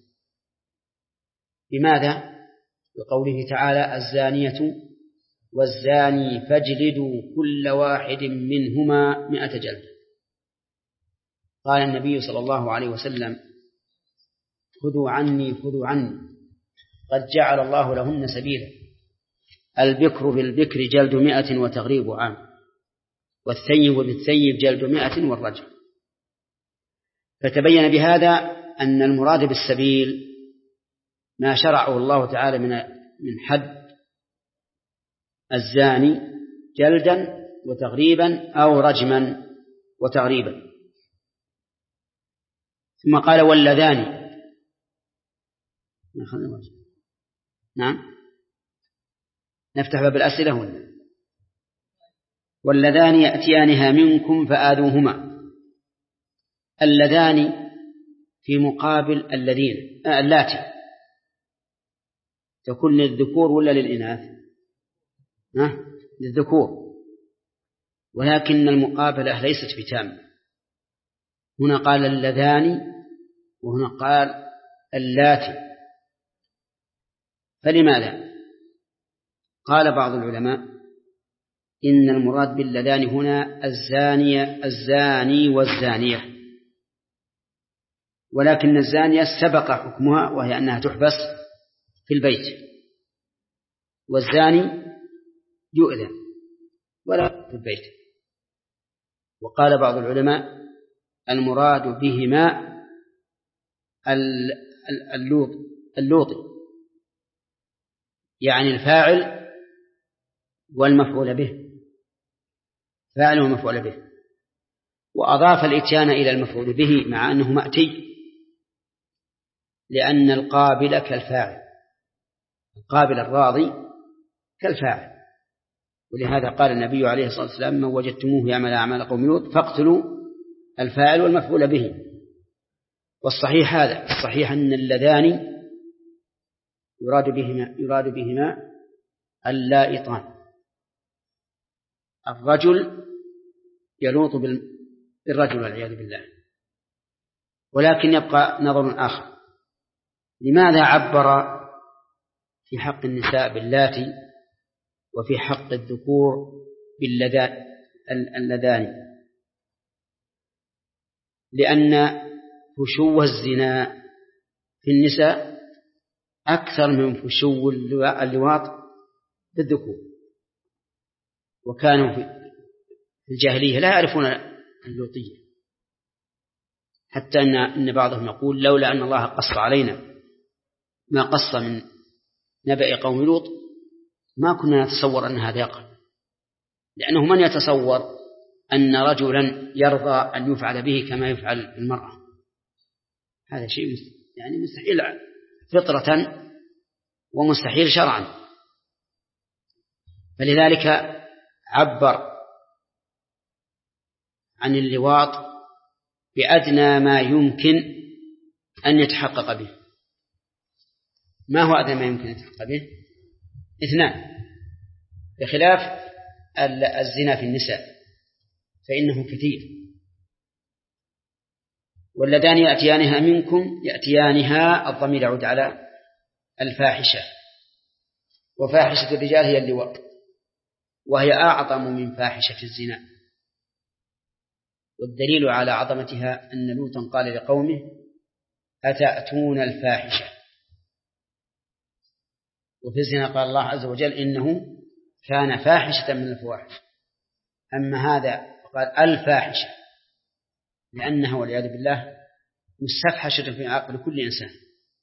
بماذا؟ بقوله تعالى الزانية والزاني فاجلدوا كل واحد منهما مئة جلدة. قال النبي صلى الله عليه وسلم خذوا عني خذوا عني قد جعل الله لهن سبيلا. البكر بالبكر جلد مئة وتغريب عام، والثيب بالثيب جلد مئة والرجم. فتبين بهذا أن المراد بالسبيل ما شرعه الله تعالى من من حد الزاني جلدا وتغريبا أو رجما وتغريبا. ثم قال واللذان. نعم نفتح باب الأسئلة هنا. واللذان يأتيانها منكم فآذوهما. اللذان في مقابل الذين آه اللاتي، تكون للذكور ولا للإناث؟ ها؟ للذكور، ولكن المقابلة ليست بتامة. هنا قال اللذان وهنا قال اللاتي، فلماذا؟ قال بعض العلماء إن المراد باللذان هنا الزانية الزاني والزانية، ولكن الزانية سبق حكمها وهي أنها تحبس في البيت، والزاني يؤذن ولا في البيت. وقال بعض العلماء المراد بهما اللوط اللوط يعني الفاعل والمفعول به، فاعل والمفعول به، وأضاف الإتيان إلى المفعول به مع أنه مأتي، لأن القابل كالفاعل، القابل الراضي كالفاعل. ولهذا قال النبي عليه الصلاة والسلام من وجدتموه يعمل أعمال قوم لوط فاقتلوا الفاعل والمفعول به. والصحيح هذا، الصحيح أن اللذان يراد بهما يراد بهما اللائطان، الرجل يلوط بالرجل والعياذ بالله. ولكن يبقى نظر آخر، لماذا عبر في حق النساء باللاتي وفي حق الذكور باللذان؟ لأن فشو الزنا في النساء أكثر من فشو اللواط بالذكور، وكانوا في الجاهلية لا يعرفون اللوطية، حتى أن بعضهم يقول لولا أن الله قص علينا ما قص من نبأ قوم لوط ما كنا نتصور أن هذا يقع، لأنه من يتصور أن رجلا يرضى أن يفعل به كما يفعل المرأة؟ هذا شيء يعني مستحيل فطرة ومستحيل شرعا. فلذلك عبر عن اللواط بأدنى ما يمكن أن يتحقق به. ما هو أدنى ما يمكن أن يتحقق به؟ اثنان، بخلاف الزنا في النساء فإنه كثير. واللذان يأتيانها منكم، يأتيانها الضمير يعود على الفاحشة، وفاحشة الرجال هي اللواط، وهي أعظم من فاحشة الزنا. والدليل على عظمتها أن لوطا قال لقومه أتأتون الفاحشة، وفي الزنا قال الله عز وجل إنه كان فاحشة من الفواحش. أما هذا قال الفاحشة لأنها والعياذ بالله مستفحشة في عقل كل إنسان.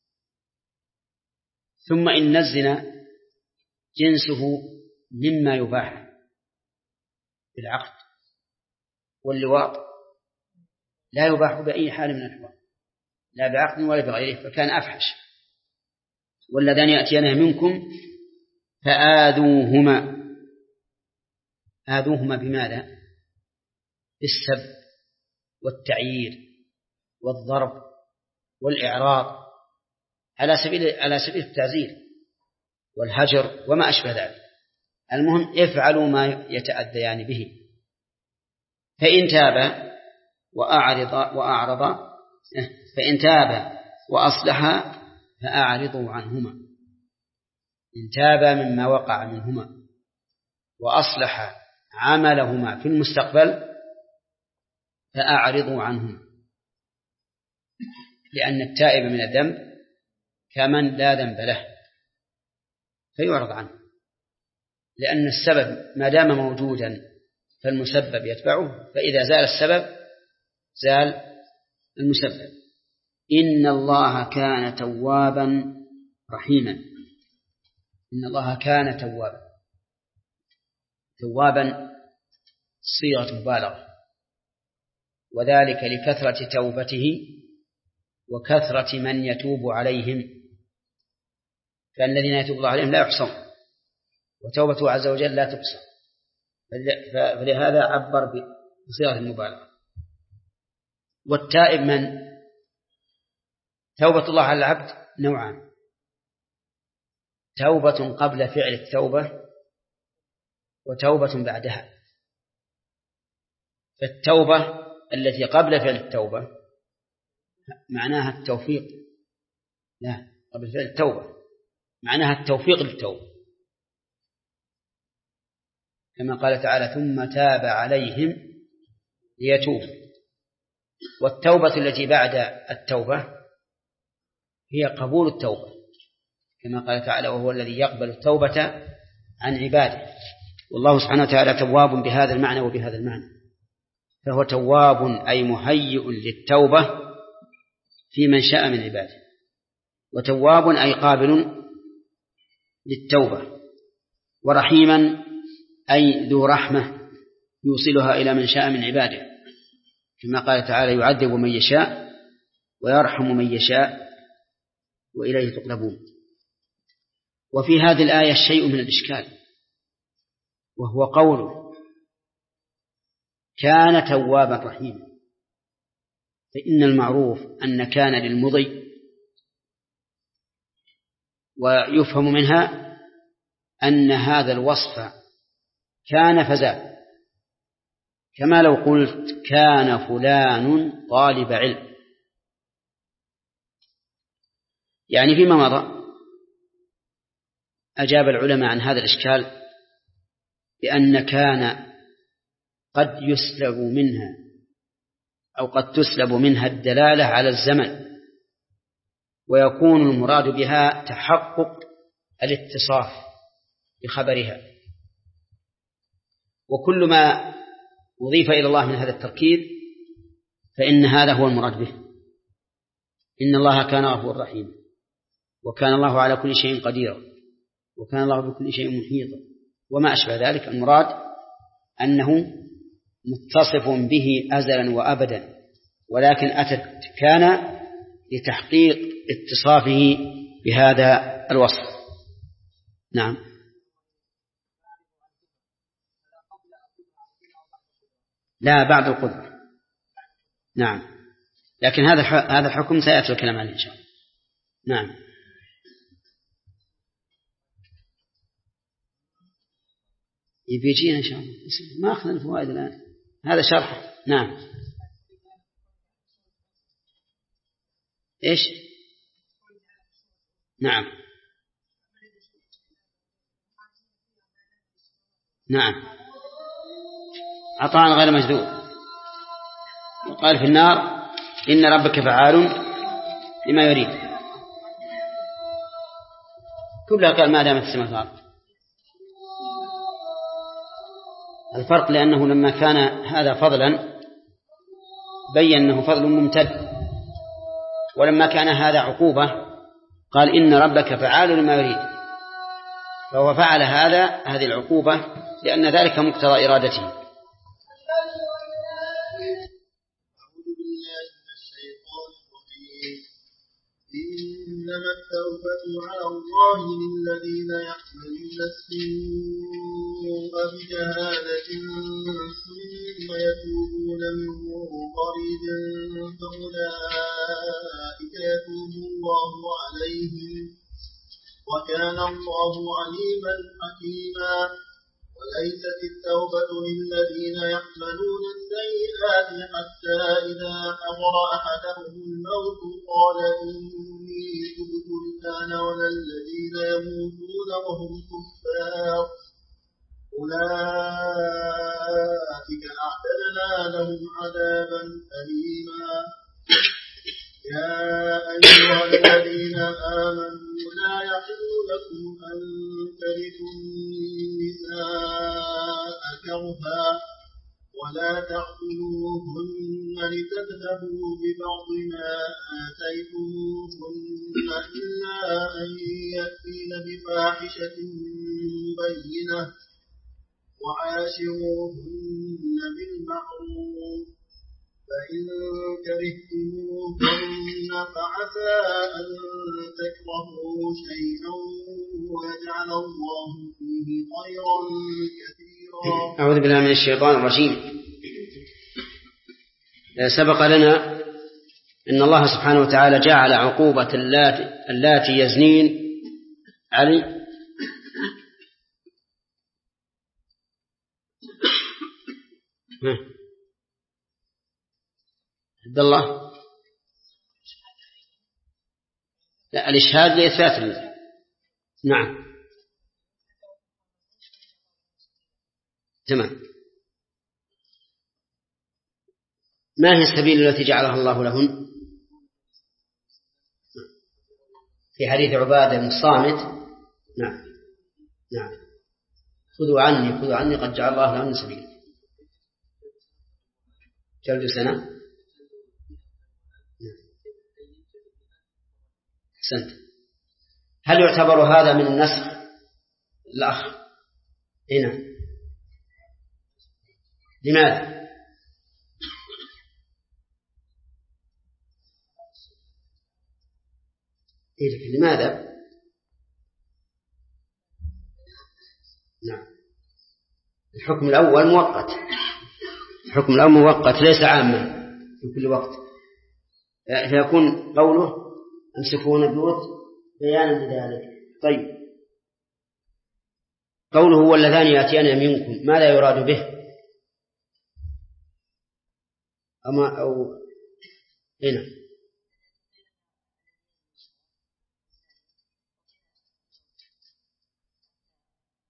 ثم إن الزنا جنسه مما يباح بالعقد، واللواط لا يباح بأي حال من الأحوال، لا بعقد ولا بغيره، فكان أفحش. واللذان يأتيانها منكم فآذوهما. آذوهما بماذا؟ بالسب والتعيير والضرب والإعراض على سبيل على سبيل التعزير والهجر وما أشبه ذلك. المهم افعلوا ما يتأذيان به. فإن تابا وأعرض وأعرض فإن تابا وأصلحا فأعرضوا عنهما. إن تابا مما وقع منهما وأصلح عملهما في المستقبل فأعرضوا عنهما، لأن التائب من الذنب كمن لا ذنب له فيعرض عنه، لأن السبب ما دام موجودا فالمسبب يتبعه، فإذا زال السبب زال المسبب. إن الله كان توابا رحيما. إن الله كان توابا. توابا صيغة مبالغة، وذلك لكثرة توبته وكثرة من يتوب عليهم، فالذين يتوب الله عليهم لا يحصون، وتوبته عز وجل لا تقصى، فلهذا عبر بصيغة المبالغة. والتائب من؟ توبة الله على العبد نوعان: توبة قبل فعل التوبة وتوبة بعدها. فالتوبة التي قبل فعل التوبة معناها التوفيق، لا قبل فعل التوبة معناها التوفيق للتوبة، كما قال تعالى ثم تاب عليهم ليتوبوا. والتوبة التي بعد التوبة هي قبول التوبة، كما قال تعالى وهو الذي يقبل التوبة عن عباده. والله سبحانه وتعالى تواب بهذا المعنى وبهذا المعنى، فهو تواب أي مهيئ للتوبة في من شاء من عباده، وتواب أي قابل للتوبة، ورحيما أي ذو رحمة يوصلها إلى من شاء من عباده، كما قال تعالى يعذب من يشاء ويرحم من يشاء وإليه تقلبون. وفي هذه الآية شيء من الإشكال، وهو قوله كان توابا رحيما، فإن المعروف أن كان للمضي، ويفهم منها أن هذا الوصف كان فزال، كما لو قلت كان فلان طالب علم. يعني فيما مضى أجاب العلماء عن هذا الإشكال بأن كان قد يسلب منها أو قد تسلب منها الدلالة على الزمن، ويكون المراد بها تحقق الاتصاف بخبرها، وكل ما أضيف إلى الله من هذا التركيب فإن هذا هو المراد به. إن الله كان غفورا رحيما، وكان الله على كل شيء قديرا، وكان الله بكل شيء محيطا، وما أشبه ذلك. المراد أنه متصف به أزلا وأبدا، ولكن أتت كان لتحقيق اتصافه بهذا الوصف. نعم. لا، بعد القدرة. نعم، لكن هذا هذا الحكم سيأتي الكلام عنه إن شاء الله. نعم. يبيجينا إن شاء الله، ما أخذنا الفوائد الآن، هذا شرح. نعم. إيش؟ نعم نعم، عطاء غير مجدود. وقال في النار إن ربك فعال لما يريد، كلها قال ما دامت السماء والأرض. الفرق لأنه لما كان هذا فضلا بين أنه فضل ممتد، ولما كان هذا عقوبة قال إن ربك فعال لما يريد، فهو فعل هذا هذه العقوبة لأن ذلك مقتضى إرادته. أعوذ بالله من الشيطان الرجيم. إنما التوبة على الله للذين يحملون السوء بجهالة ثم يتوبون من قريب فأولئك يتوب الله عليهم وكان الله عليما حكيما. وليست التوبة للذين يحملون السيئات حتى إذا حضر أحدهم الموت قال إني تبت الآن ولا الذين يموتون وهم كفار أولئك أعتدنا لهم عذابا أليما. يا أيها الذين آمنوا لا يحل لكم أن ترثوا النساء كرها ولا تعضلوهن لتذهبوا ببعض ما آتيتموهن إلا أن يأتين بفاحشة مبينة وعاشروهن بالمعروف فإن كرهتموهن فعسى أن تكرهوا شيئا ويجعل الله فيه خيرا كثيرا. أعوذ بالله من الشيطان الرجيم. سبق لنا أن الله سبحانه وتعالى جعل عقوبة اللاتي يزنين علي عبد الله لا، الإشهاد لإثبات الله. نعم تمام. ما هي السبيل التي جعلها الله لهن؟ في حديث عبادة بن الصامت. نعم نعم، خذوا عني خذوا عني قد جعل الله لهن سبيل. جلد سنة. أحسنت. هل يعتبر هذا من النسخ؟ الأخ هنا لماذا؟ إيه لماذا؟ نعم، الحكم الأول مؤقت، الحكم الأول مؤقت ليس عاما في كل وقت، فيكون قوله أمسكون البيوت بيانا لذلك. طيب، قوله واللذان يأتيان منكم ماذا يراد به؟ أما أو هنا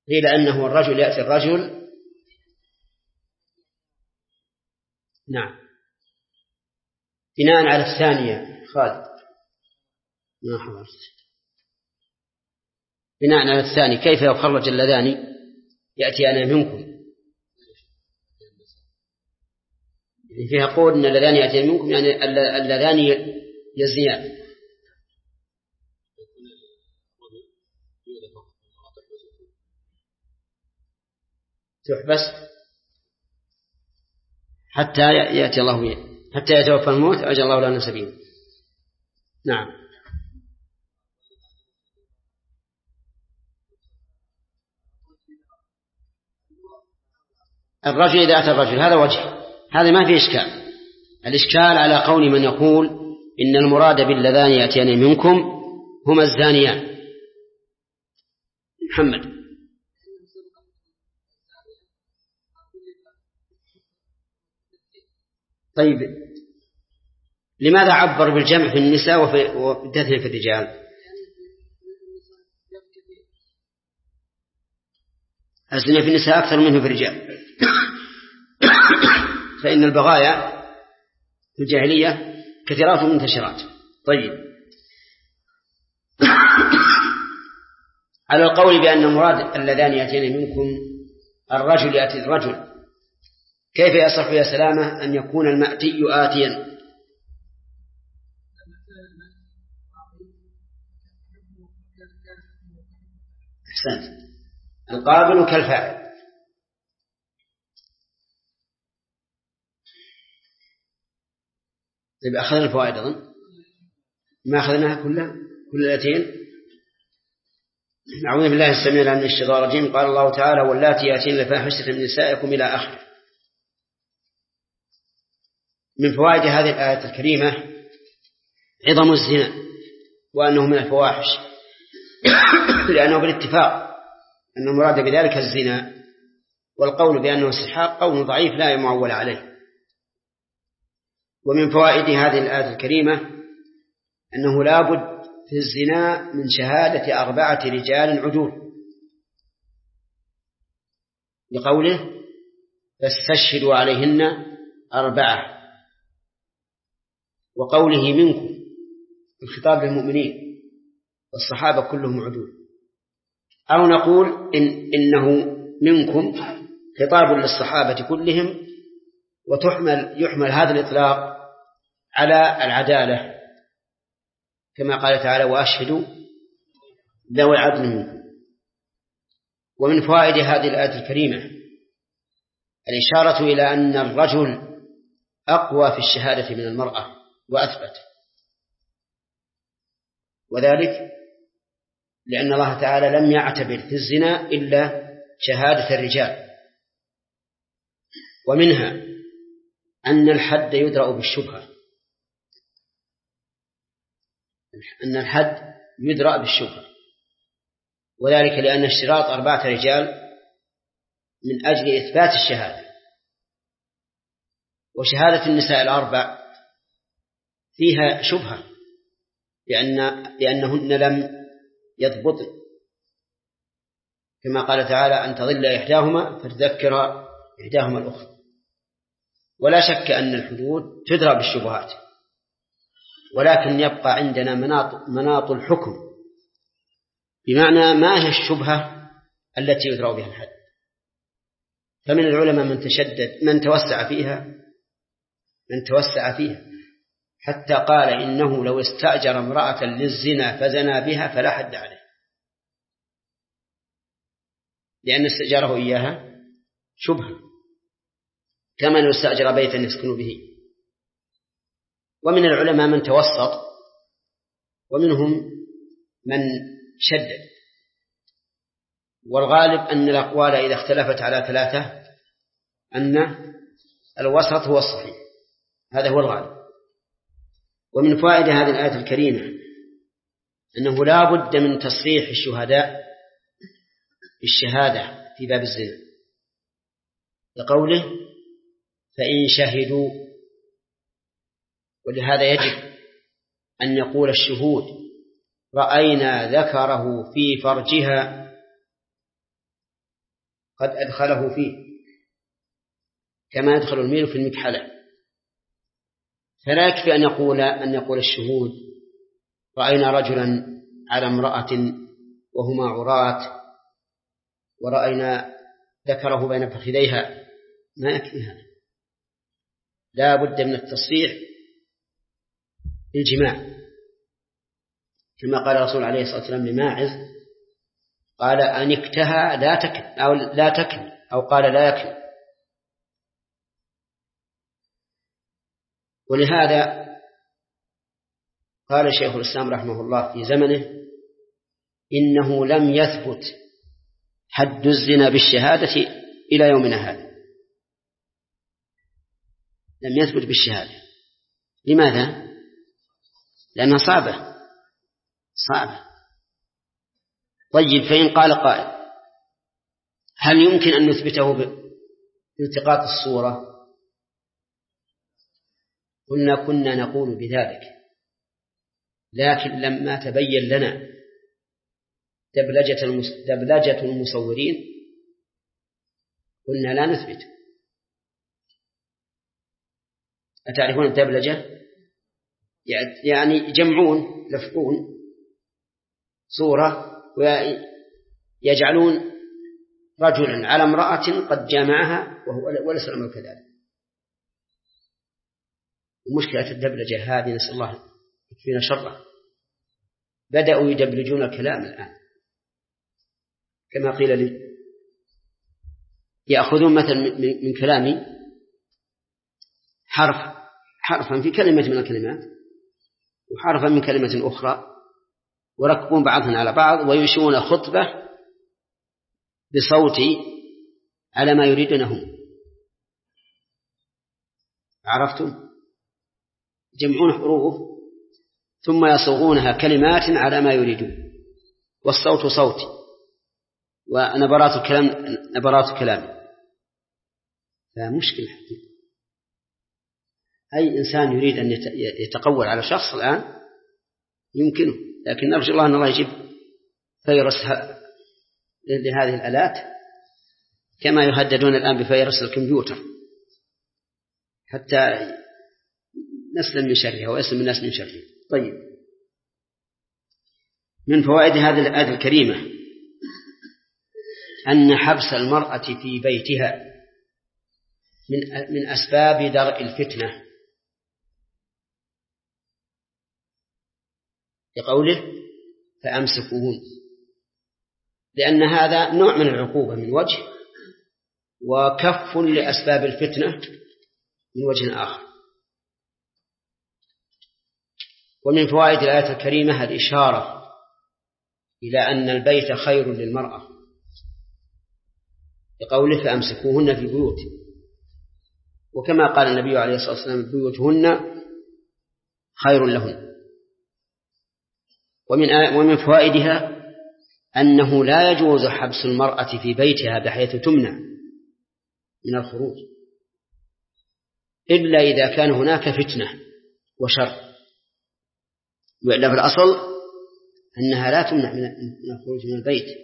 قيل أنه الرجل يأتي الرجل. نعم. بناء على الثانية خالد ما حضرت. بناء على الثاني كيف لو خرج اللذان يأتي أنا منكم، يعني فيها قول أن اللذان يأتي منكم، يعني اللذان يزنيان. تحبس حتى يأتي الله بي. حتى يتوفى الموت أجل الله لنا سبيل. نعم. الرجل إذا أتى الرجل هذا وجه، هذا ما فيه إشكال. الإشكال على قول من يقول إن المراد باللذان يأتيان منكم هما الزانيان. محمد. طيب لماذا عبر بالجمع في النساء وبالتثنية في الرجال؟ الزنا في النساء أكثر منه في الرجال فإن البغايا في الجاهلية كثيرات منتشرات. طيب على القول بأن المراد اللذان يأتين منكم الرجل يأتي الرجل، كيف يصح يا سلامة أن يكون المأتي آتيا؟ أحسنت. القابل كالفاعل. طيب أخذنا الفوائد أظن ما أخذناها كلها كل الآتين. نعوذ بالله السميع العليم من الشيطان الرجيم. قال الله تعالى واللاتي يأتين الفاحشة من نسائكم إلى آخره. من فوائد هذه الآية الكريمة عظم الزنا وأنه من الفواحش لأنه بالاتفاق أن المراد بذلك الزنا، والقول بأنه استحقاق قول ضعيف لا يمعول عليه. ومن فوائد هذه الآية الكريمة أنه لا بد في الزنا من شهادة أربعة رجال عدول، لقوله فاستشهدوا عليهن أربعة، وقوله منكم الخطاب للمؤمنين والصحابة كلهم عدول. أو نقول إن إنه منكم خطاب للصحابة كلهم، وتحمل يحمل هذا الإطلاق على العدالة كما قال تعالى وأشهدوا ذوي عدل منكم. ومن فوائد هذه الآية الكريمة الإشارة إلى أن الرجل أقوى في الشهادة من المرأة وأثبت، وذلك لأن الله تعالى لم يعتبر في الزنا إلا شهادة الرجال. ومنها أن الحد يدرأ بالشبهة، أن الحد يدرأ بالشبهة، وذلك لأن اشتراط أربعة رجال من أجل إثبات الشهادة، وشهادة النساء الأربع فيها شبهة لأن لأنهن لم يضبطن، كما قال تعالى أن تضل إحداهما فتذكر إحداهما الأخرى. ولا شك أن الحدود تدرى بالشبهات، ولكن يبقى عندنا مناط, مناط الحكم، بمعنى ما هي الشبهة التي يدرى بها الحد. فمن العلماء من تشدد من توسع فيها من توسع فيها حتى قال إنه لو استأجر امرأة للزنا فزنا بها فلا حد عليه، لأن استأجاره إياها شبهة، كما لو استأجر بيتا يسكن به. ومن العلماء من توسط، ومنهم من شدد. والغالب أن الأقوال إذا اختلفت على ثلاثة أن الوسط هو الصحيح، هذا هو الغالب. ومن فوائد هذه الآية الكريمة أنه لا بد من تصريح الشهداء بالشهادة في باب الزنا، لقوله فإن شهدوا. ولهذا يجب أن يقول الشهود رأينا ذكره في فرجها قد أدخله فيه كما يدخل الميل في المكحلة. فلا يكفي أن يقول أن يقول الشهود رأينا رجلا على امرأة وهما عراة ورأينا ذكره بين فخذيها، ما يكفي هذا، لا بد من التصريح بالجماع، كما قال الرسول عليه الصلاة والسلام لماعز قال أنكتها لا تكن أو لا تكن أو قال لا يكن. ولهذا قال شيخ الإسلام رحمه الله في زمنه إنه لم يثبت حد الزنا بالشهادة إلى يومنا هذا، لم يثبت بالشهادة. لماذا؟ لأنها صعبة صعبة. طيب، فإن قال قائل هل يمكن أن نثبته بالتقاط الصورة؟ قلنا كنا نقول بذلك، لكن لما تبين لنا دبلجة, دبلجة المصورين قلنا لا نثبت. أتعرفون الدبلجة؟ يعني يجمعون يلفقون صورة ويجعلون رجلا على امرأة قد جامعها وهو وليس الأمر كذلك. ومشكلة الدبلجة هذه نسأل الله يكفينا شرها، بدأوا يدبلجون الكلام الآن كما قيل لي، يأخذون مثلا من كلامي حرف حرفا في كلمة من الكلمات وحرفا من كلمة أخرى وركبون بعضها على بعض وينشئون خطبة بصوتي على ما يريدونه. عرفتم؟ يجمعون حروف ثم يصوغونها كلمات على ما يريدون، والصوت صوتي ونبرات الكلام نبرات كلام. فمشكلة حقيقة. أي إنسان يريد أن يتقول على شخص الآن يمكنه، لكن نرجو الله أن الله يجيب فيروس لهذه الآلات كما يهددون الآن بفيروس الكمبيوتر حتى نسلم من شرها ويسلم الناس من شرها. طيب، من فوائد هذه الآية الكريمة أن حبس المرأة في بيتها من من أسباب درء الفتنة، لقوله فأمسكوهن، لأن هذا نوع من العقوبة من وجه، وكف لأسباب الفتنة من وجه آخر. ومن فوائد الآية الكريمة الإشارة إلى أن البيت خير للمرأة، لقوله فأمسكوهن في البيوت، وكما قال النبي عليه الصلاة والسلام بيوتهن خير لهن. ومن ومن فوائدها أنه لا يجوز حبس المرأة في بيتها بحيث تمنع من الخروج إلا إذا كان هناك فتنة وشر، وإلا في الأصل أنها لا تمنع من الخروج من البيت.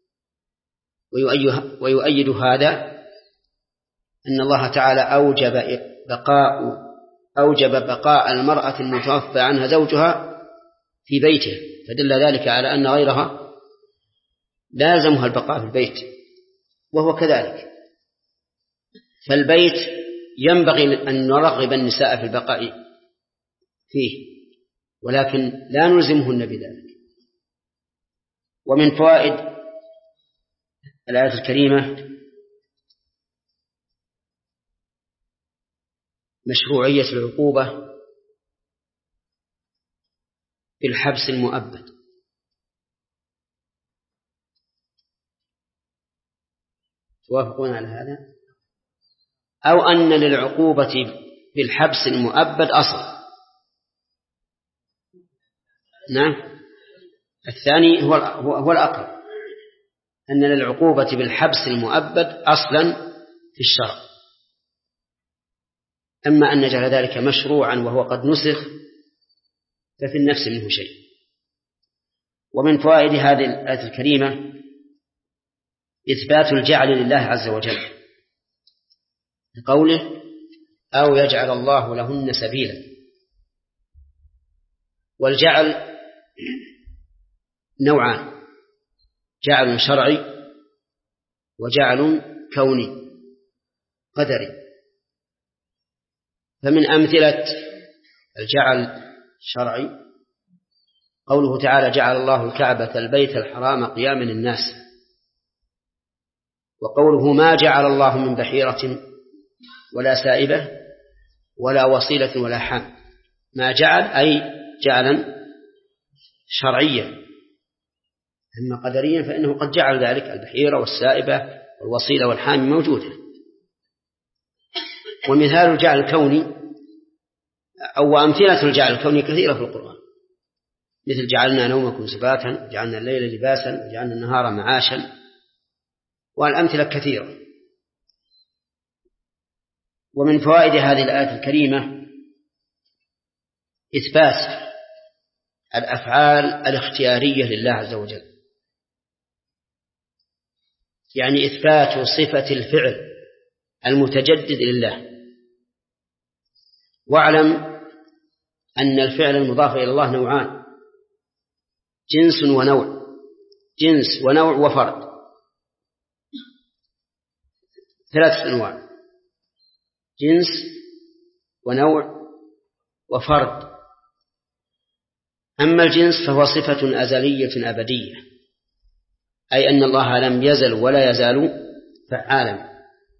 ويؤيد هذا أن الله تعالى أوجب بقاء أوجب بقاء المرأة المتوفى عنها زوجها في بيته، فدل ذلك على أن غيرها لازمها البقاء في البيت، وهو كذلك. فالبيت ينبغي أن نرغب النساء في البقاء فيه، ولكن لا نلزمهن بذلك. ومن فوائد الآية الكريمة مشروعية العقوبة بالحبس المؤبد. توافقون على هذا؟ أو أن للعقوبة بالحبس المؤبد أصل؟ نعم، الثاني هو هو الأقرب، أن للعقوبة بالحبس المؤبد أصلا في الشرع، أما أن نجعل ذلك مشروعا وهو قد نسخ ففي النفس منه شيء. ومن فوائد هذه الآية الكريمة إثبات الجعل لله عز وجل بقوله أو يجعل الله لهن سبيلا. والجعل نوعان: جعل شرعي وجعل كوني قدري. فمن أمثلة الجعل الشرعي قوله تعالى جعل الله الكعبة البيت الحرام قياما للناس، وقوله ما جعل الله من بحيرة ولا سائبة ولا وصيلة ولا حام. ما جعل أي جعلا شرعيا، أما قدريا فإنه قد جعل ذلك، البحيرة والسائبة والوصيلة والحام موجودة. ومثال الجعل الكوني أو أمثلة الجعل الكوني كثيرة في القرآن، مثل جعلنا نومكم سباتا وجعلنا الليل لباسا وجعلنا النهار معاشا، والأمثلة كثيرة. ومن فوائد هذه الآية الكريمة إثبات الأفعال الاختيارية لله عز وجل، يعني إثبات صفة الفعل المتجدد لله. واعلم أن الفعل المضاف إلى الله نوعان: جنس ونوع، جنس ونوع وفرد، ثلاثة أنواع: جنس ونوع وفرد. أما الجنس فهو صفة أزلية أبدية، أي أن الله لم يزل ولا يزال فعالا،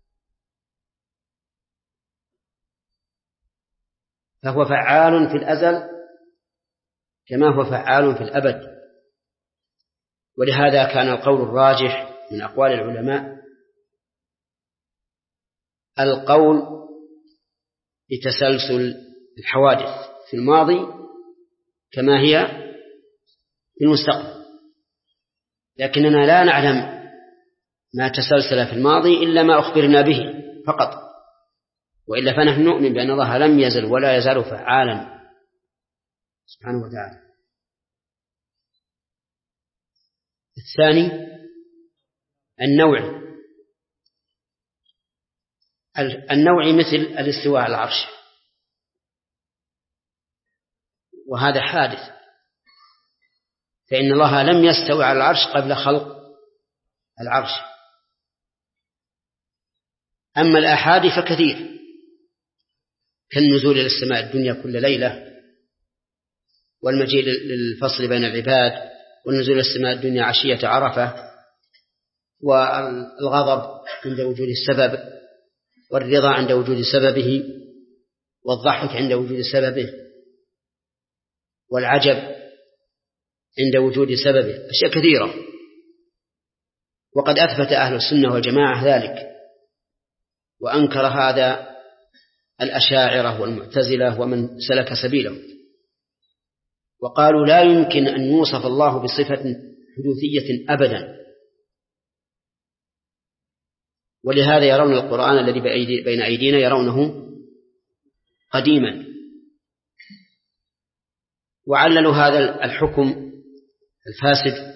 فهو فعال في الأزل كما هو فعال في الأبد. ولهذا كان القول الراجح من أقوال العلماء القول بتسلسل الحوادث في الماضي كما هي في المستقبل، لكننا لا نعلم ما تسلسل في الماضي إلا ما أخبرنا به فقط، وإلا فنحن نؤمن بأن الله لم يزل ولا يزال فعالا سبحانه وتعالى. الثاني النوع. النوع مثل الاستواء على العرش، وهذا حادث، فإن الله لم يستوي على العرش قبل خلق العرش. أما الآحاد فكثير، كالنزول إلى السماء الدنيا كل ليلة، والمجيء للفصل بين العباد، والنزول إلى السماء الدنيا عشية عرفة، والغضب عند وجود السبب، والرضا عند وجود سببه، والضحك عند وجود سببه، والعجب عند وجود سببه، أشياء كثيرة. وقد أثبت أهل السنة والجماعة ذلك، وأنكر هذا الأشاعرة والمعتزلة ومن سلك سبيله، وقالوا لا يمكن أن يوصف الله بصفة حدوثية أبدا. ولهذا يرون القرآن الذي بين أيدينا يرونه قديما. وعللوا هذا الحكم الفاسد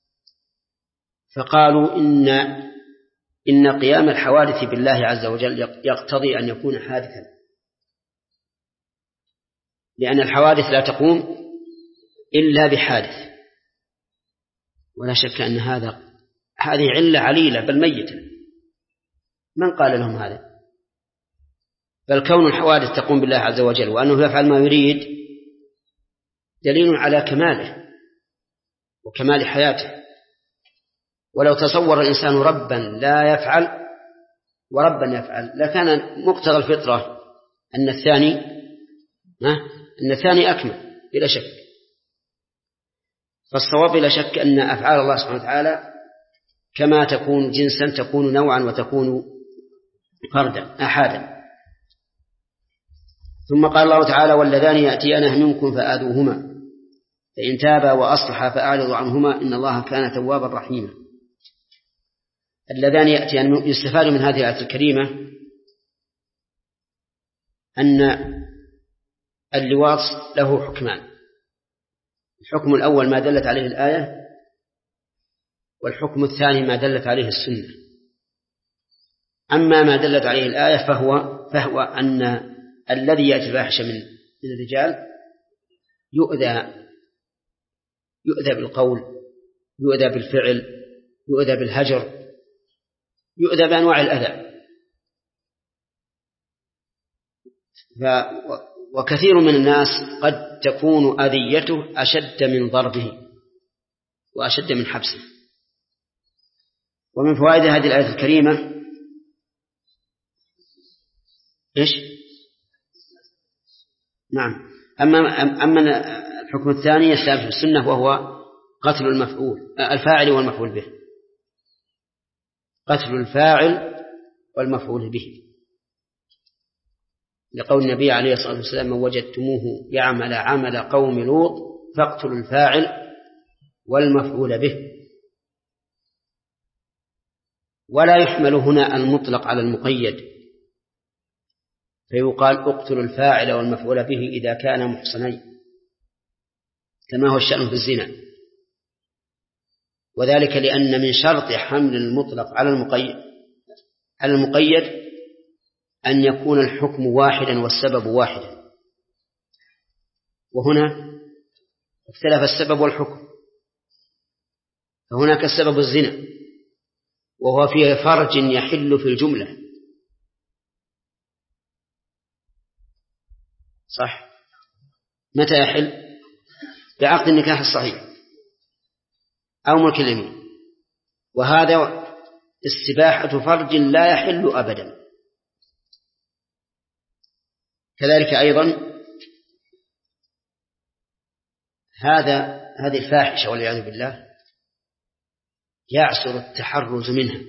فقالوا إن إن قيام الحوادث بالله عز وجل يقتضي أن يكون حادثا، لأن الحوادث لا تقوم إلا بحادث، ولا شك أن هذا هذه علة عليلة بل ميتة. من قال لهم هذا؟ بل كون الحوادث تقوم بالله عز وجل وأنه يفعل ما يريد دليل على كماله وكمال حياته. ولو تصور الإنسان ربا لا يفعل وربا يفعل لكان مقتضى الفطرة أن الثاني أن الثاني أكمل بلا شك. فالصواب بلا شك أن أفعال الله سبحانه وتعالى كما تكون جنسا تكون نوعا وتكون فردا أحدا. ثم قال الله تعالى واللذان يأتيانه منكم فآذوهما فإن تابا وأصلحا فأعرضوا عنهما إن الله كان توابا رحيما. اللذان يأتيان يستفاد من هذه الآية الكريمة أن اللواط له حكمان. الحكم الأول ما دلت عليه الآية والحكم الثاني ما دلت عليه السنة. أما ما دلت عليه الآية فهو, فهو أن الذي يأتي الفاحشة من الرجال يؤذى يؤذى بالقول، يؤذى بالفعل، يؤذى بالهجر، يؤذى بأنواع الأذى. وكثير من الناس قد تكون أذيته أشد من ضربه وأشد من حبسه. ومن فوائد هذه الآية الكريمة إيش؟ نعم. أما أما الحكم الثاني الثابت في السنة وهو قتل المفعول الفاعل والمفعول به، قتل الفاعل والمفعول به، لقول النبي عليه الصلاة والسلام: من وجدتموه يعمل عمل قوم لوط فاقتلوا الفاعل والمفعول به. ولا يحمل هنا المطلق على المقيد، فيقال اقتلوا الفاعل والمفعول به إذا كان محصنين، كما هو الشأن في الزنا. وذلك لأن من شرط حمل المطلق على المقيد على المقيد أن يكون الحكم واحدا والسبب واحدا، وهنا اختلف السبب والحكم. فهناك السبب الزنا وهو فيه فرج يحل في الجملة، صح؟ متى يحل؟ بعقد النكاح الصحيح أو ملك اليمين، وهذا استباحة فرج لا يحل أبدا. كذلك أيضا هذا هذه الفاحشة والعياذ بالله يعسر التحرز منها،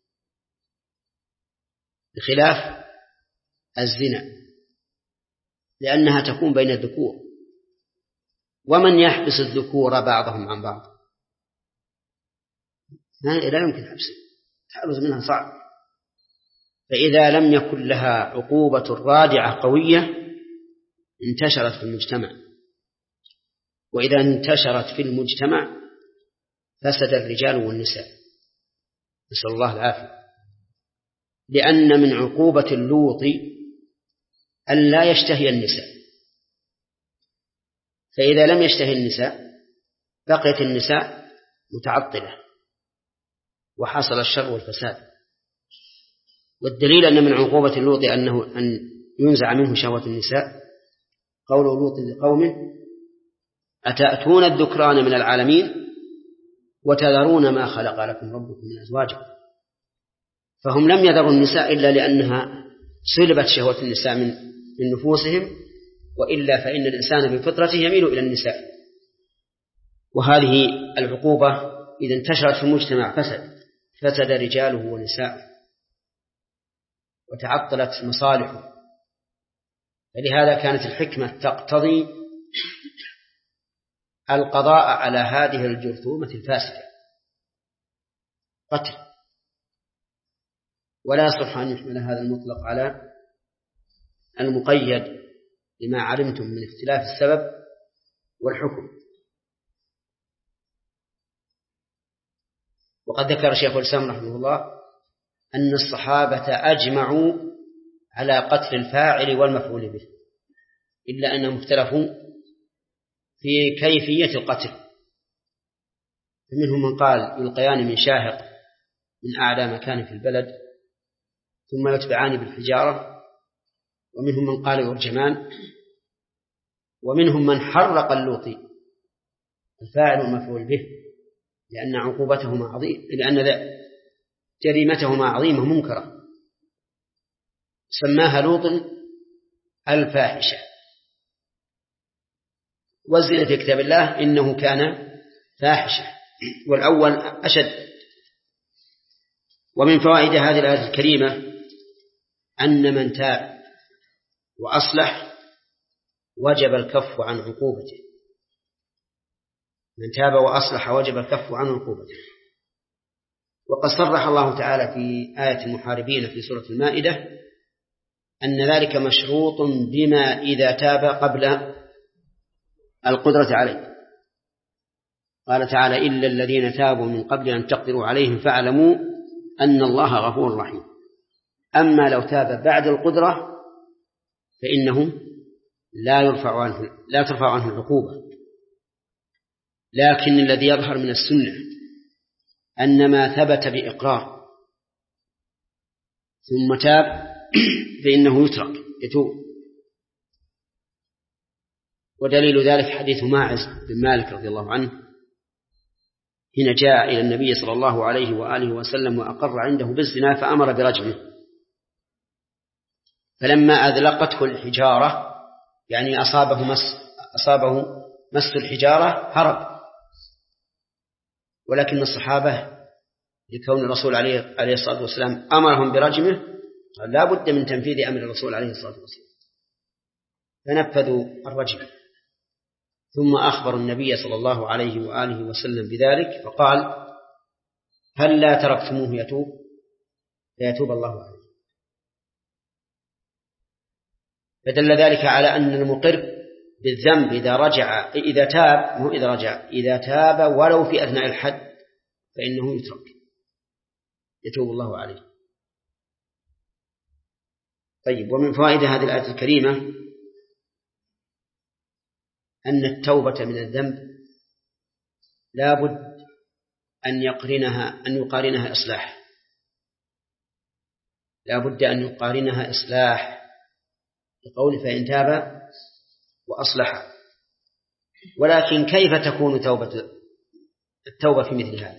بخلاف الزنا لأنها تكون بين الذكور، ومن يحبس الذكور بعضهم عن بعض؟ لا يمكن حبسه، التحرز منها صعب. فإذا لم يكن لها عقوبة رادعة قوية انتشرت في المجتمع، وإذا انتشرت في المجتمع فسد الرجال والنساء، نسأل الله العافية. لأن من عقوبة اللوط أن لا يشتهي النساء، فإذا لم يشتهي النساء بقيت النساء متعطلة وحصل الشر والفساد. والدليل أن من عقوبة اللوط أنه أن ينزع منه شهوة النساء قول لوط لقومه: أتأتون الذكران من العالمين وتذرون ما خلق لكم ربكم من أزواجكم. فهم لم يذروا النساء إلا لأنها سلبت شهوة النساء من من نفوسهم، وإلا فإن الإنسان بفطرته يميل إلى النساء. وهذه العقوبة إذا انتشرت في المجتمع فسد فسد رجاله ونساءه وتعطلت مصالحه. فلهذا كانت الحكمة تقتضي القضاء على هذه الجرثومة الفاسدة قتل، ولا يصح أن يحمل هذا المطلق على المقيد لما علمتم من اختلاف السبب والحكم. وقد ذكر شيخ الإسلام رحمه الله أن الصحابة أجمعوا على قتل الفاعل والمفعول به، إلا أنهم اختلفوا في كيفية القتل. فمنهم من قال يلقيان من شاهق من أعلى مكان في البلد ثم يتبعان بالحجارة، ومنهم من قال يرجمان، ومنهم من حرق اللوطي الفاعل والمفعول به لأن عقوبتهما عظيمة، لأن جريمتهما عظيمة منكرة، سماها لوط الفاحشة. والزنا في كتاب الله إنه كان فاحشة، والأول أشد. ومن فوائد هذه الآية الكريمة أن من تاب وأصلح وجب الكف عن عقوبته. من تاب وأصلح وجب الكف عن عقوبته. وقد صرح الله تعالى في آية المحاربين في سورة المائدة أن ذلك مشروط بما إذا تاب قبل القدرة عليه. قال تعالى إلا الذين تابوا من قبل أن تقدروا عليهم فاعلموا أن الله غفور رحيم. أما لو تاب بعد القدرة فإنه لا يرفع عنه لا ترفع عنه العقوبة. لكن الذي يظهر من السنة أن ما ثبت بإقرار ثم تاب فإنه يترك يتوب. ودليل ذلك حديث ماعز بن مالك رضي الله عنه حين جاء إلى النبي صلى الله عليه وآله وسلم وأقر عنده بالزنا فأمر برجمه، فلما أذلقته الحجارة يعني أصابه مس أصابه مس الحجارة هرب. ولكن الصحابة لكون الرسول عليه عليه الصلاة والسلام أمرهم برجمه لا بد من تنفيذ أمر الرسول عليه الصلاة والسلام فنفذوا الرجم. ثم أخبر النبي صلى الله عليه وآله وسلم بذلك فقال هل لا تركتموه يتوب فيتوب الله عليه. فدل ذلك على أن المقر بالذنب إذا رجع إذا تاب مو إذا رجع إذا تاب ولو في أثناء الحد فإنه يترك يتوب الله عليه. طيب، ومن فوائد هذه الآية الكريمة أن التوبة من الذنب لا بد أن يقرنها أن يقارنها إصلاح لا بد أن يقارنها إصلاح لقول فإن تاب وأصلح. ولكن كيف تكون توبة التوبة في مثل هذا؟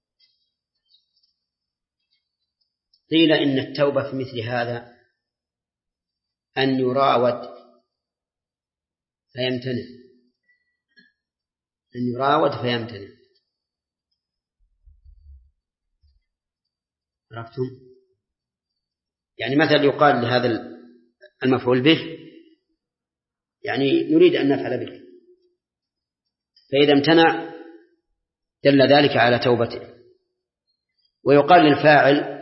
قيل إن التوبة في مثل هذا أن يراود فيمتنع أن يراود فيمتنع عرفتم؟ يعني مثلا يقال لهذا المفعول به يعني نريد أن نفعل به، فإذا امتنع دل ذلك على توبته. ويقال للفاعل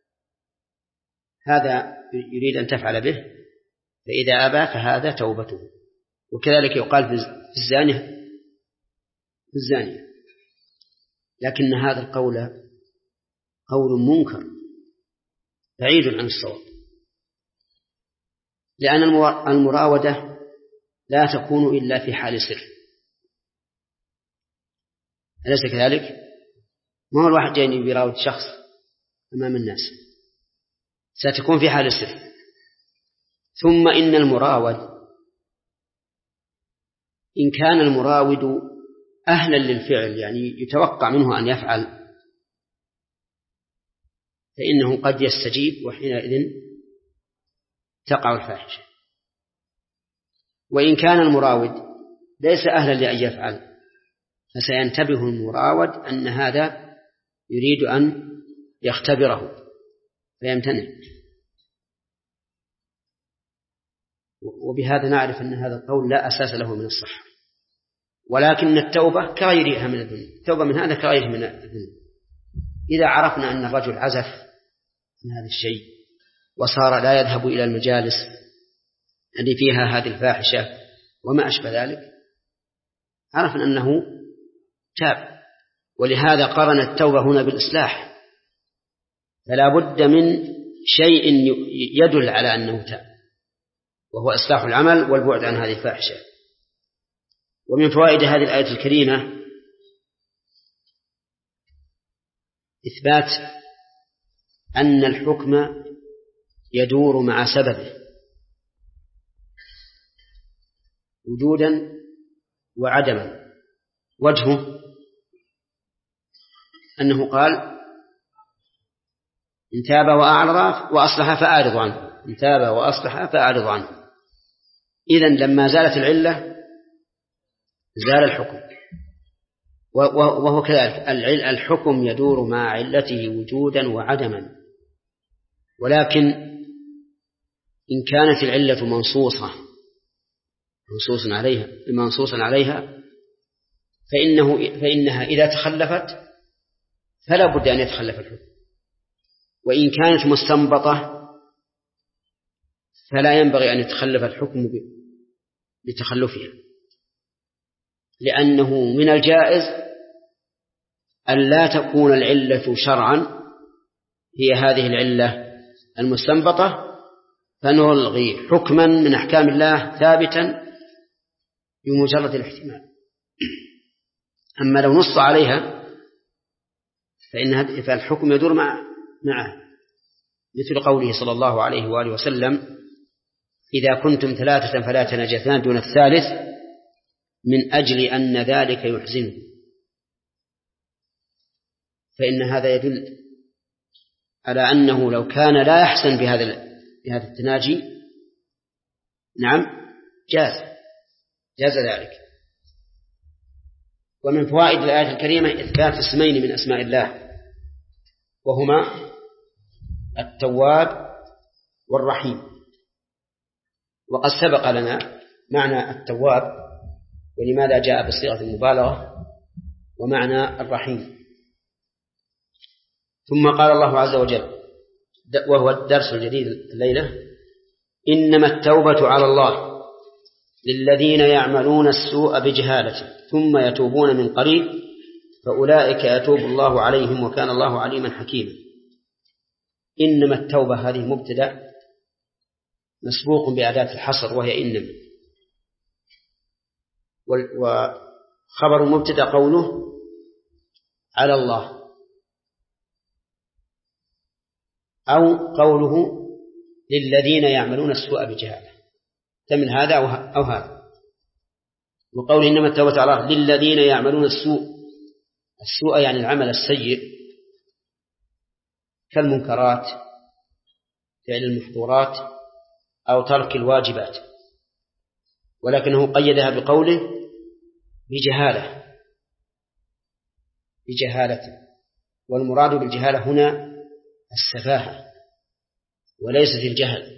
هذا يريد أن تفعل به فإذا أبى فهذا توبته. وكذلك يقال في الزانية في الزانية. لكن هذا القول قول منكر بعيد عن الصواب، لأن المراودة لا تكون إلا في حال سر، أليس كذلك؟ ما هو الواحد جاي يراود شخص أمام الناس، ستكون في حال سر. ثم إن المراود إن كان المراود أهلا للفعل يعني يتوقع منه أن يفعل فإنه قد يستجيب وحينئذ تقع الفاحشة. وإن كان المراود ليس أهلا لأن يفعل فسينتبه المراود أن هذا يريد أن يختبره فيمتنع. وبهذا نعرف أن هذا القول لا أساس له من الصحة. ولكن التوبة كغيرها من الذنوب، التوبة من هذا كغيره من الذنوب. إذا عرفنا أن الرجل عزف من هذا الشيء وصار لا يذهب إلى المجالس التي فيها هذه الفاحشة وما أشبه ذلك عرفنا أنه تاب. ولهذا قرن التوبة هنا بالإصلاح، فلا بد من شيء يدل على أنه تاب وهو إصلاح العمل والبعد عن هذه الفاحشة. ومن فوائد هذه الآية الكريمة إثبات أن الحكم يدور مع سببه وجودا وعدما. وجهه أنه قال إن تاب وأعرض وأصلح فأعرض عنه، إن تاب وأصلح فأعرض عنه. إذن لما زالت العلة زال الحكم. وهو كذلك الحكم يدور مع علته وجودا وعدما. ولكن إن كانت العلة منصوصة منصوصا عليها منصوصا عليها فإنه فإنها إذا تخلفت فلا بد أن يتخلف الحكم. وإن كانت مستنبطة فلا ينبغي أن يتخلف الحكم بتخلفها، لأنه من الجائز أن لا تكون العلة شرعا هي هذه العلة المستنبطة، فنلغي حكما من أحكام الله ثابتا بمجرد الاحتمال. أما لو نص عليها فإن فالحكم يدور مع معه، مثل قوله صلى الله عليه وآله وسلم: إذا كنتم ثلاثة فلا تناجثان دون الثالث من أجل أن ذلك يحزنه، فإن هذا يدل على أنه لو كان لا يحسن بهذا بهذا التناجي نعم جاز جاز ذلك. ومن فوائد الآية الكريمة إثبات اسمين من أسماء الله، وهما التواب والرحيم. وقد سبق لنا معنى التواب ولماذا جاء بصيغة المبالغة، ومعنى الرحيم. ثم قال الله عز وجل وهو الدرس الجديد الليلة: إنما التوبة على الله للذين يعملون السوء بجهالة ثم يتوبون من قريب فأولئك يتوب الله عليهم وكان الله عليما حكيما. إنما التوبة هذه مبتدأ مسبوق بأداة الحصر وهي إنما، وخبر المبتدأ قوله على الله، أو قوله للذين يعملون السوء بجهالة، تمن هذا أو هذا. وقوله إنما التوبة على الله للذين يعملون السوء، السوء يعني العمل السيء كالمنكرات، فعل المحظورات، أو ترك الواجبات، ولكنه قيدها بقوله بجهالة بجهالة والمراد بالجهالة هنا السفاهة وليست الجهل،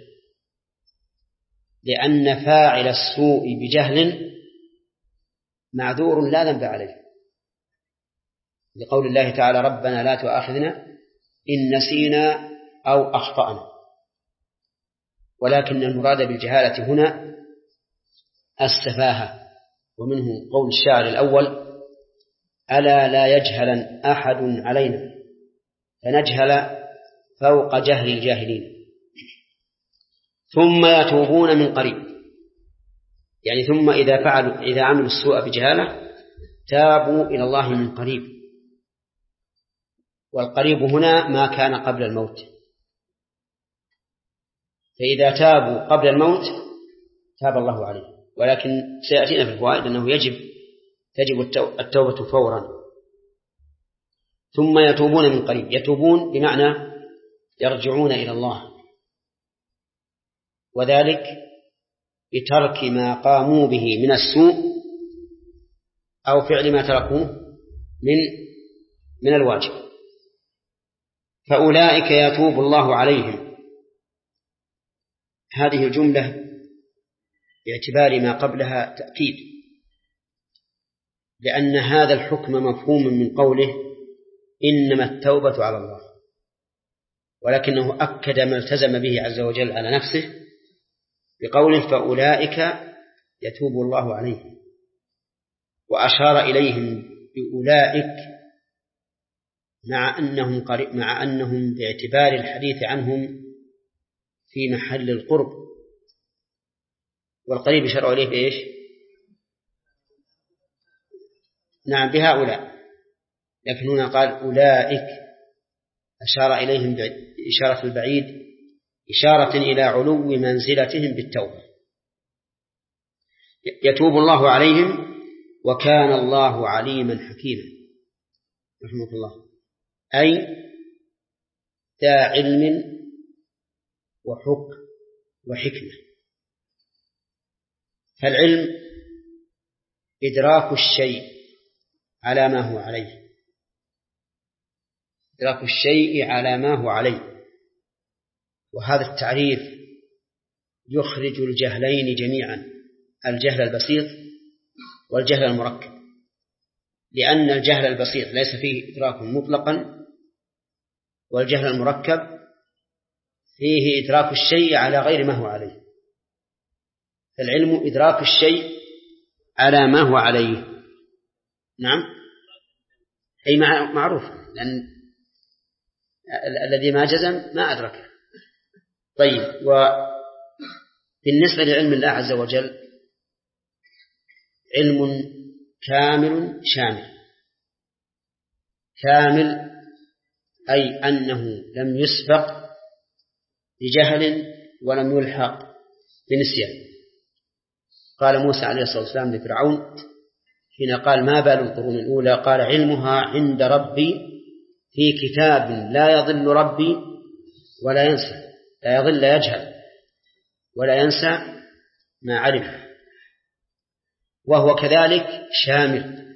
لأن فاعل السوء بجهل معذور لا ذنب عليه، لقول الله تعالى: ربنا لا تؤاخذنا إن نسينا أو أخطأنا. ولكن المراد بالجهالة هنا السفاهة، ومنه قول الشاعر الأول: ألا لا يجهلن أحد علينا فنجهل فوق جهل الجاهلين. ثم يتوبون من قريب، يعني ثم إذا فعلوا إذا عملوا السوء بجهالة تابوا إلى الله من قريب، والقريب هنا ما كان قبل الموت، فإذا تابوا قبل الموت تاب الله عليه. ولكن سيأتينا في الفوائد أنه يجب تجب التوبة فورا. ثم يتوبون من قريب، يتوبون بمعنى يرجعون إلى الله، وذلك بترك ما قاموا به من السوء أو فعل ما تركوه من من الواجب. فأولئك يتوب الله عليهم، هذه الجملة باعتبار ما قبلها تأكيد، لأن هذا الحكم مفهوم من قوله إنما التوبة على الله، ولكنه أكد ما التزم به عز وجل على نفسه بقوله فأولئك يتوب الله عليهم، وأشار إليهم بأولئك مع أنهم, قريب مع أنهم باعتبار الحديث عنهم في محل القرب، والقريب يشرع إليه بإيش؟ نعم بهؤلاء، لكن هنا قال أولئك، أشار إليهم بإشارة البعيد، إشارة إلى علو منزلتهم بالتوبة. يتوب الله عليهم وكان الله عليما حكيما رحمه الله، أي ذا علم وحكم وحكمة. فالعلم إدراك الشيء على ما هو عليه، إدراك الشيء على ما هو عليه، وهذا التعريف يخرج الجهلين جميعا، الجهل البسيط والجهل المركب، لأن الجهل البسيط ليس فيه إدراك مطلقا، والجهل المركب فيه إدراك الشيء على غير ما هو عليه. فالعلم إدراك الشيء على ما هو عليه. نعم أي معروف، لأن الذي ما جزم ما أدركه. طيب، وبالنسبة لعلم الله عز وجل علم كامل شامل. كامل أي أنه لم يسبق بجهل ولم يلحق بنسيان. قال موسى عليه الصلاة والسلام لفرعون حين قال ما بال القرون الأولى قال علمها عند ربي في كتاب لا يضل ربي ولا ينسى، لا يضل يجهل ولا ينسى ما علم. وهو كذلك شامل.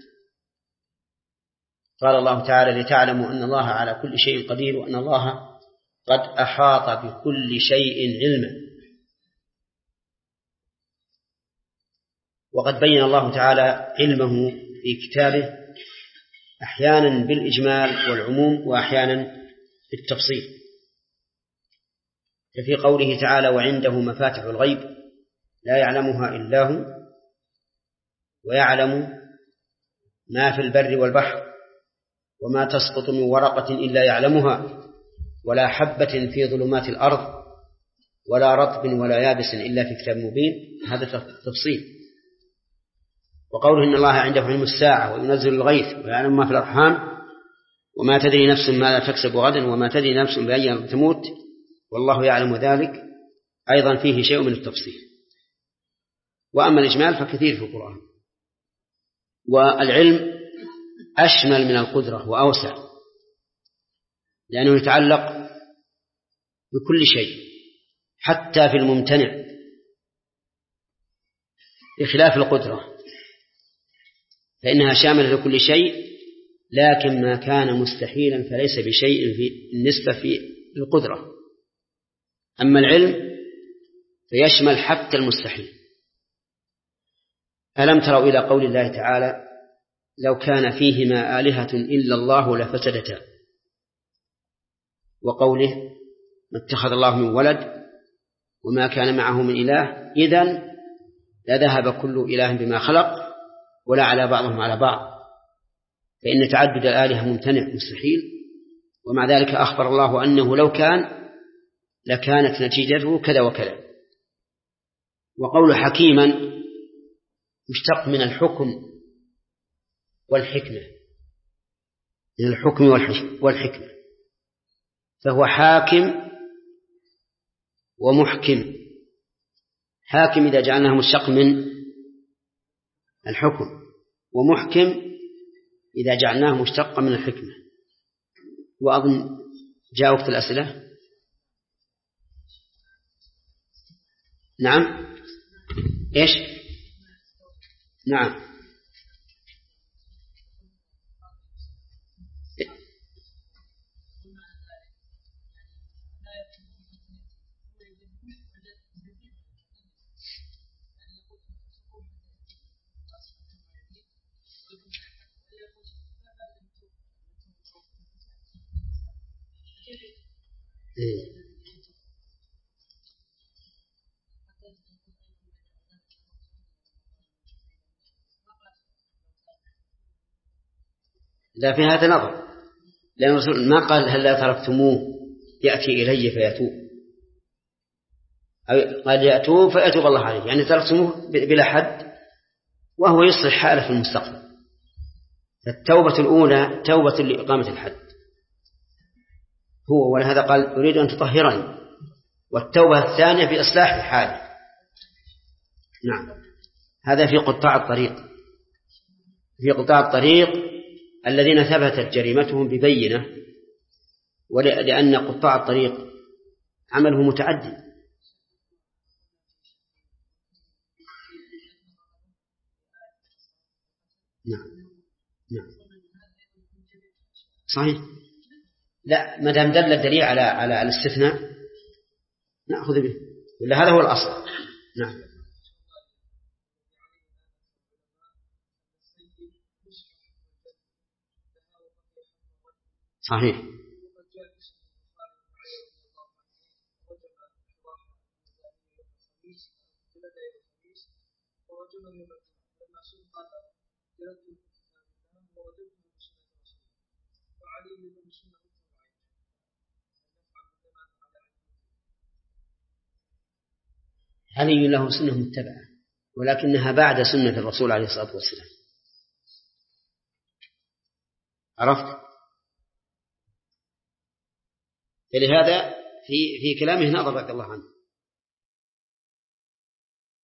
قال الله تعالى لتعلموا أن الله على كل شيء قدير وأن الله قد أحاط بكل شيء علما. وقد بين الله تعالى علمه في كتابه أحيانا بالإجمال والعموم وأحيانا بالتفصيل، ففي قوله تعالى وعنده مفاتح الغيب لا يعلمها إلا هو ويعلم ما في البر والبحر وما تسقط من ورقة إلا يعلمها ولا حبة في ظلمات الأرض ولا رطب ولا يابس إلا في كتاب مبين. هذا تفصيل. وقوله إن الله عنده علم الساعة وينزل الغيث ويعلم ما في الأرحام وما تدري نفس ماذا تكسب غدا وما تدري نفس بأي أرض تموت والله يعلم ذلك أيضا فيه شيء من التفصيل. وأما الإجمال فكثير في القرآن. والعلم أشمل من القدرة وأوسع، لأنه يتعلق بكل شيء حتى في الممتنع، بخلاف القدرة فإنها شاملة لكل شيء، لكن ما كان مستحيلا فليس بشيء في النسبة في القدرة. أما العلم فيشمل حتى المستحيل. ألم تروا إلى قول الله تعالى لو كان فيهما آلهة إلا الله لفسدتا، وقوله ما اتخذ الله من ولد وما كان معه من إله إذن لذهب كل إله بما خلق ولا على بعضهم على بعض، فإن تعدد الآلهة ممتنع مستحيل. ومع ذلك أخبر الله أنه لو كان لكانت نتيجته كذا وكذا. وقول حكيما مشتق من الحكم والحكمة، من الحكم والحكمة، فهو حاكم ومحكم. حاكم إذا جعلناه مشتق من الحكم، ومحكم إذا جعلناه مشتق من الحكمة. وأظن جاء وقت الأسئلة. نعم. إيش؟ نعم. لا، في هذا نظر، لأن الرسول ما قال هل لا تركتموه يأتي إلي فيتوب، قال يأتوب فيتوب الله عليه، يعني تركتموه بلا حد وهو يصلح حاله في المستقبل. التوبة الأولى توبة لإقامة الحد هو، ولهذا قال أريد أن تطهرني، والتوبة الثانية في إصلاح حاله. نعم. هذا في قطاع الطريق، في قطاع الطريق الذين ثبتت جريمتهم ببينة، ولأن قطاع الطريق عمله متعدي. نعم. نعم. صحيح. لا، ما دام دل الدليل على على الاستثناء نأخذ به، ولا هذا هو الأصل. نعم. صحيح. علي له سنة متبعة ولكنها بعد سنة الرسول عليه الصلاة والسلام. عرفت؟ فلهذا في في كلامه نظر رضي الله عنه.